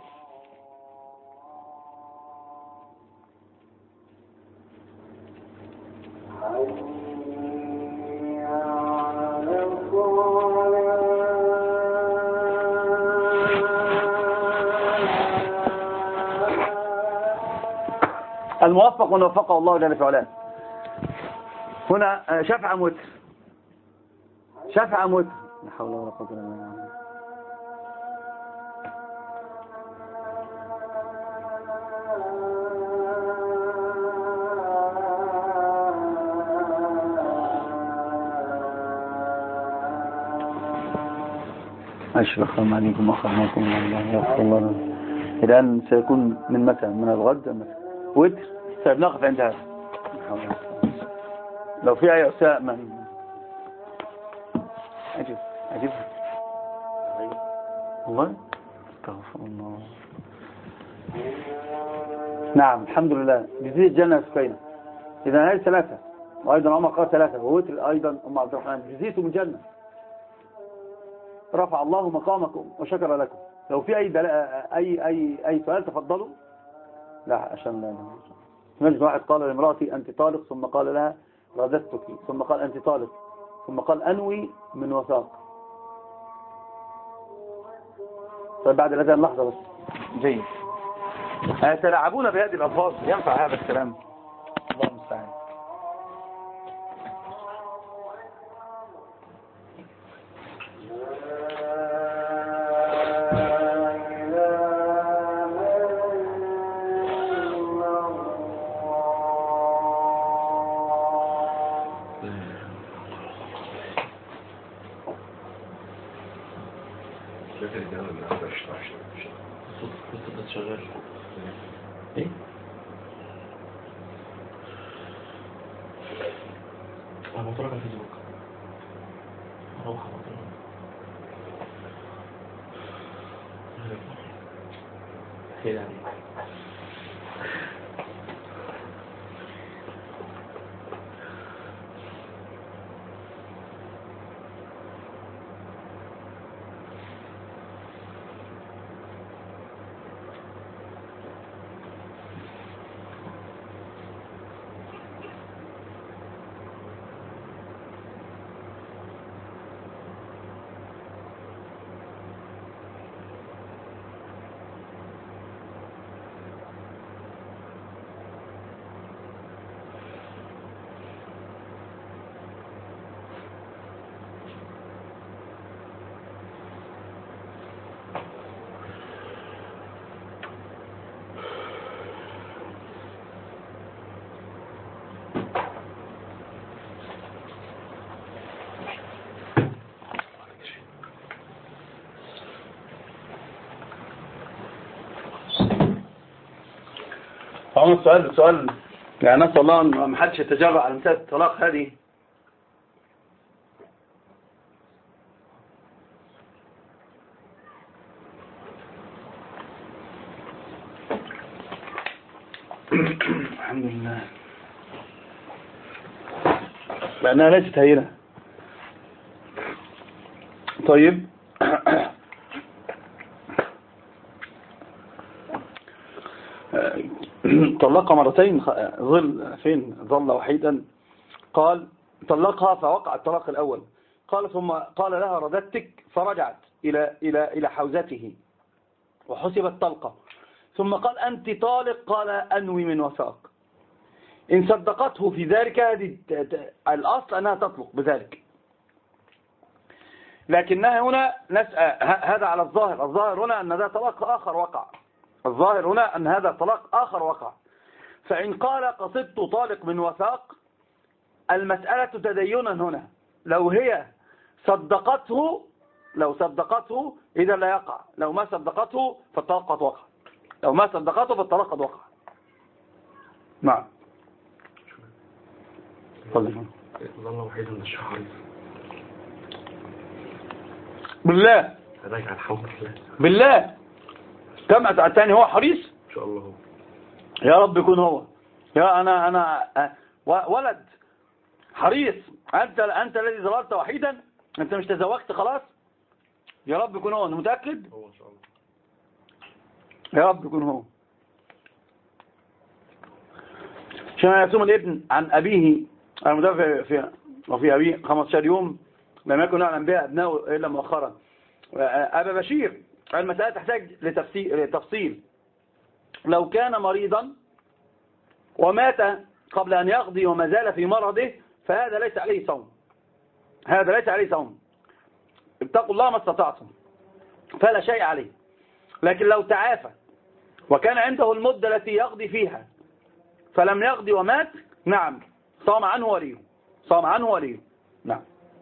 الموفق من وفقه الله جل في علاه. هنا شفع وتر، شفع وتر، لا حول ولا قوة إلا بالله. أشرف عليكم وأخرناكم من الله يغفر الله لنا. الآن سيكون من متى؟ من الغد وتر. طيب نقف عند هذا. لو في أي أساء من أجب أجب والله استغفر الله. نعم الحمد لله جزية جنة سكينة. إذا هذه ثلاثة، وأيضا عمر قال ثلاثة، ووتر أيضا أم عبد الرحمن جزيتم من جنة، رفع الله مقامكم وشكر لكم. لو في أي أي أي أي سؤال تفضلوا. لا عشان لا نجد واحد قال لامرأتي أنت طالق، ثم قال لها رددتك، ثم قال أنت طالق، ثم قال أنوي من وثاق. طيب بعد الأذان لحظة بس. جيد. يتلاعبون بهذه الألفاظ، ينفع هذا الكلام؟ الله المستعان. شغال ايه انا بتفرج على الفيسبوك اروح على خير يعني. طبعا السؤال سؤال يعني نسأل الله أن ما حدش يتجرأ على مسألة الطلاق هذه. الحمد لله لأنها ليست هينة. طيب طلقها مرتين، ظل فين ظل وحيدا. قال طلقها فوقع الطلاق الأول، قال ثم قال لها رددتك فرجعت إلى إلى إلى حوزته وحسبت طلقة، ثم قال أنت طالق، قال أنوي من وثاق. إن صدقته في ذلك هذه الأصل أنها تطلق بذلك، لكنها هنا نسأل هذا على الظاهر. الظاهر هنا أن هذا طلاق آخر وقع، الظاهر هنا أن هذا طلاق آخر وقع. فإن قال قصدت طالق من وثاق، المسألة تدينا هنا. لو هي صدقته لو صدقته إذا لا يقع، لو ما صدقته فالطلاق قد وقع، لو ما صدقته فالطلاق قد وقع. نعم ظل وحيدا من الشهر بالله راجع الحمد لله بالله. كم أتعني هو حريص إن شاء الله. يا رب يكون هو. يا أنا أنا ولد حريص، أنت أنت الذي ظللت وحيدا، أنت مش تزوجت خلاص؟ يا رب يكون هو. أنت متأكد؟ هو إن شاء الله. يا رب يكون هو. عشان يصوم الابن عن أبيه المدافع في وفي أبيه خمسة عشر يوم لم يكن يعلم بها أبناؤه إلا مؤخرا. أبا بشير، المسألة تحتاج لتفصيل. لو كان مريضا ومات قبل أن يقضي وما زال في مرضه فهذا ليس عليه صوم، هذا ليس عليه صوم. اتقوا الله ما استطعتم، فلا شيء عليه. لكن لو تعافى وكان عنده المدة التي يقضي فيها فلم يقضي ومات، نعم صام عنه وليه، صام عنه وليه. نعم.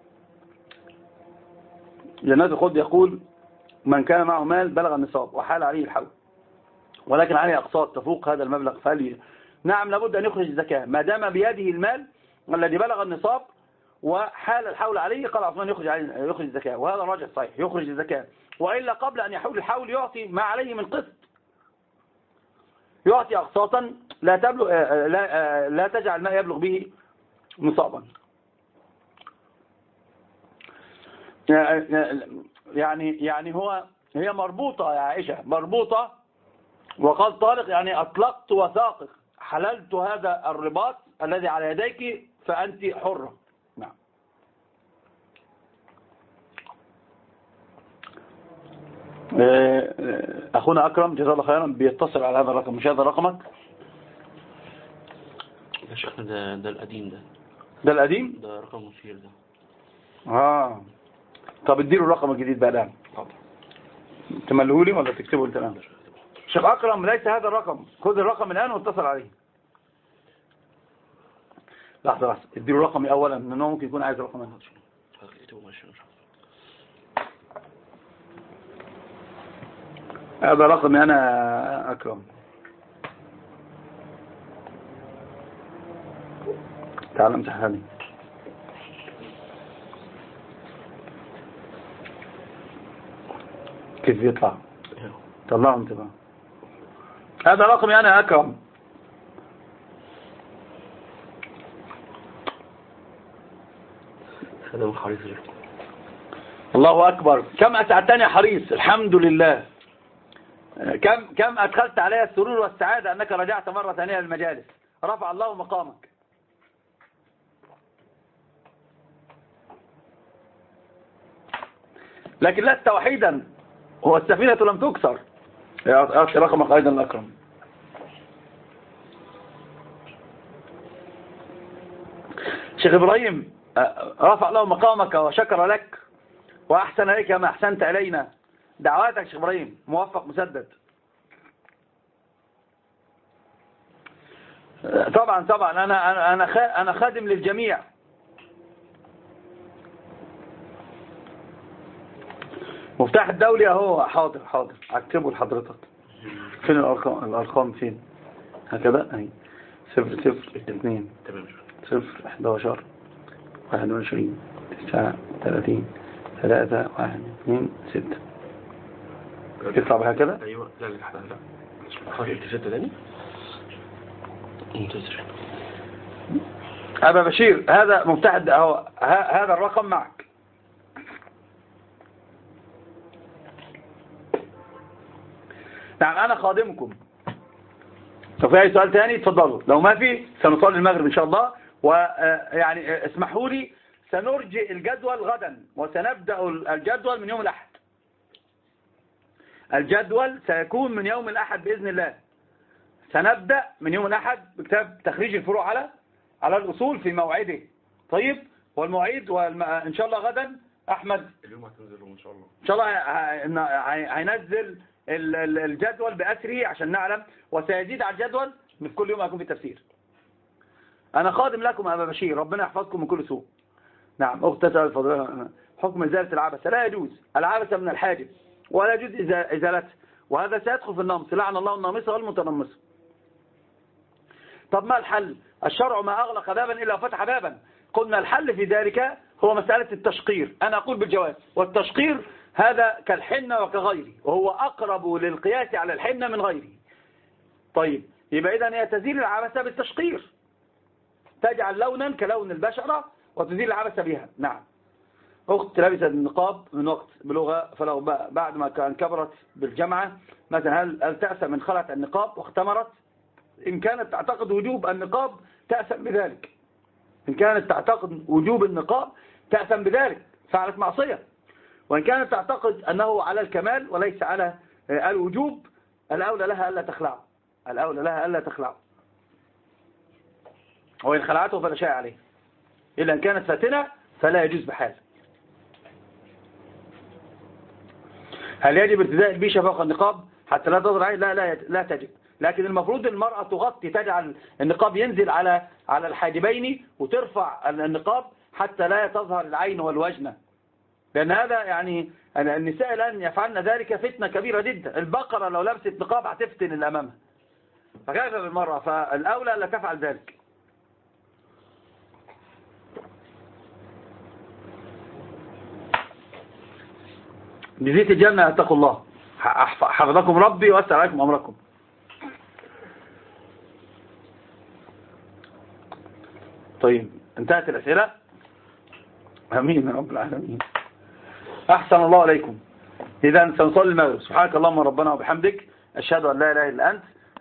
جنات الخلد يقول من كان معه مال بلغ النصاب وحال عليه الحول ولكن عليه أقساط تفوق هذا المبلغ فهل، نعم لابد أن يخرج الزكاة ما دام بيده المال الذي بلغ النصاب وحال الحول عليه. قال عثمان يخرج يخرج الزكاة، وهذا راجع صحيح، يخرج الزكاة. وإلا قبل أن يحول الحول يعطي ما عليه من قسط، يعطي أقساطا لا تبلغ لا لا تجعل ما يبلغ به نصابا. يعني يعني هو هي مربوطة يا عائشة، مربوطة. وقال طالق يعني أطلقت وثاقك، حللت هذا الرباط الذي على يديك فأنت حرة. نعم. أخونا أكرم جزاه الله خيرا بيتصل على هذا الرقم، مش هذا رقمك يا شيخنا؟ ده ده القديم، ده ده القديم، ده رقم مثير ده. اه طب اديله الرقم الجديد بقى الآن. تملهولي ولا تكتبه انت الآن؟ شيخ أكرم ليس هذا الرقم، خذ الرقم الآن واتصل عليه. لحظة لحظة، اديله رقمي أولا لأنه ممكن يكون عايز رقم الآن. هذا رقمي أنا أكرم. تعال امسحها لي. كيف يطلع؟ طلعوا انت بقى. هذا رقمي أنا أكرم. هذا حريص. الله أكبر، كم أسعدتني يا حريص، الحمد لله. كم كم أدخلت علي السرور والسعادة أنك رجعت مرة ثانية للمجالس. رفع الله مقامك. لكن لست وحيدا، هو السفينة لم تكسر. أعطي رقمك أيضا الأكرم. شيخ إبراهيم رفع الله مقامك وشكر لك وأحسن إليك ما أحسنت إلينا. دعواتك شيخ إبراهيم موفق مسدد. طبعا طبعا أنا أنا أنا أنا خادم للجميع. مفتاح الدولي اهو. حاضر حاضر اكتبه لحضرتك. فين الارقام؟ الارقام فين؟ هكذا اهي. صفر صفر اثنين صفر احداشر واحد وعشرين تسعة ثلاثين ثلاثة واحد اثنين ستة. يطلع بهكذا؟ ايوه. لا لا لا حاجة ستة تاني. منتظر. أبا بشير هذا مفتاح اهو، هذا الرقم معك. نعم أنا خادمكم. لو في أي سؤال تاني اتفضلوا، لو ما في سنصلي المغرب إن شاء الله. ويعني اسمحوا لي سنرجئ الجدول غدا وسنبدأ الجدول من يوم الأحد. الجدول سيكون من يوم الأحد بإذن الله. سنبدأ من يوم الأحد بكتاب تخريج الفروع على على الأصول في موعده. طيب والمواعيد والم... إن شاء الله غدا أحمد اليوم هتنزلهم إن شاء الله. إن شاء الله هينزل الجدول بأسره عشان نعلم، وسيزيد على الجدول من كل يوم هيكون في تفسير. أنا خادم لكم أبا بشير، ربنا يحفظكم من كل سوء. نعم. أخت تسأل فضلها حكم إزالة العبثة. لا يجوز العبثة من الحاجب ولا يجوز إزالته، وهذا سيدخل في النمص. لعن الله النامصة والمتنمصة. طب ما الحل؟ الشرع ما أغلق بابا إلا فتح بابا. قلنا الحل في ذلك هو مسألة التشقير. أنا أقول بالجواز، والتشقير هذا كالحنة وكغيره، وهو أقرب للقياس على الحنة من غيره. طيب يبقى إذن هي تزيل العبثة بالتشقير. تجعل لونا كلون البشرة وتزيل العبث بها. نعم. أخت لبست النقاب من وقت بلغة، فلو بعد ما كان كبرت بالجامعة مثلا هل, هل تأسم من خلعت النقاب واختمرت؟ إن كانت تعتقد وجوب النقاب تأسم بذلك. إن كانت تعتقد وجوب النقاب تأسم بذلك، فعلت معصية. وإن كانت تعتقد أنه على الكمال وليس على الوجوب الأولى لها ألا تخلعه، الأولى لها ألا تخلعه. وإن خلعته فلا شيء عليه، إلا إن كانت فاتنة فلا يجوز بحال. هل يجب ارتداء البيشة فوق النقاب حتى لا تظهر عين؟ لا لا لا تجب، لكن المفروض المرأة تغطي، تجعل النقاب ينزل على على الحاجبين وترفع النقاب حتى لا تظهر العين والوجنة، لأن هذا يعني النساء الآن يفعلن ذلك فتنة كبيرة جدا. البقرة لو لبست نقاب هتفتن اللي أمامها، فكيف بالمرأة؟ فالأولى لا تفعل ذلك. بزيت الجنة اتقوا الله، حفظكم ربي وأسأل عليكم أمركم. طيب انتهت الأسئلة. أمين يا رب العالمين. أحسن الله عليكم. إذا سنصلي المغرب. سبحانك اللهم ربنا وبحمدك، أشهد أن لا إله إلا أنت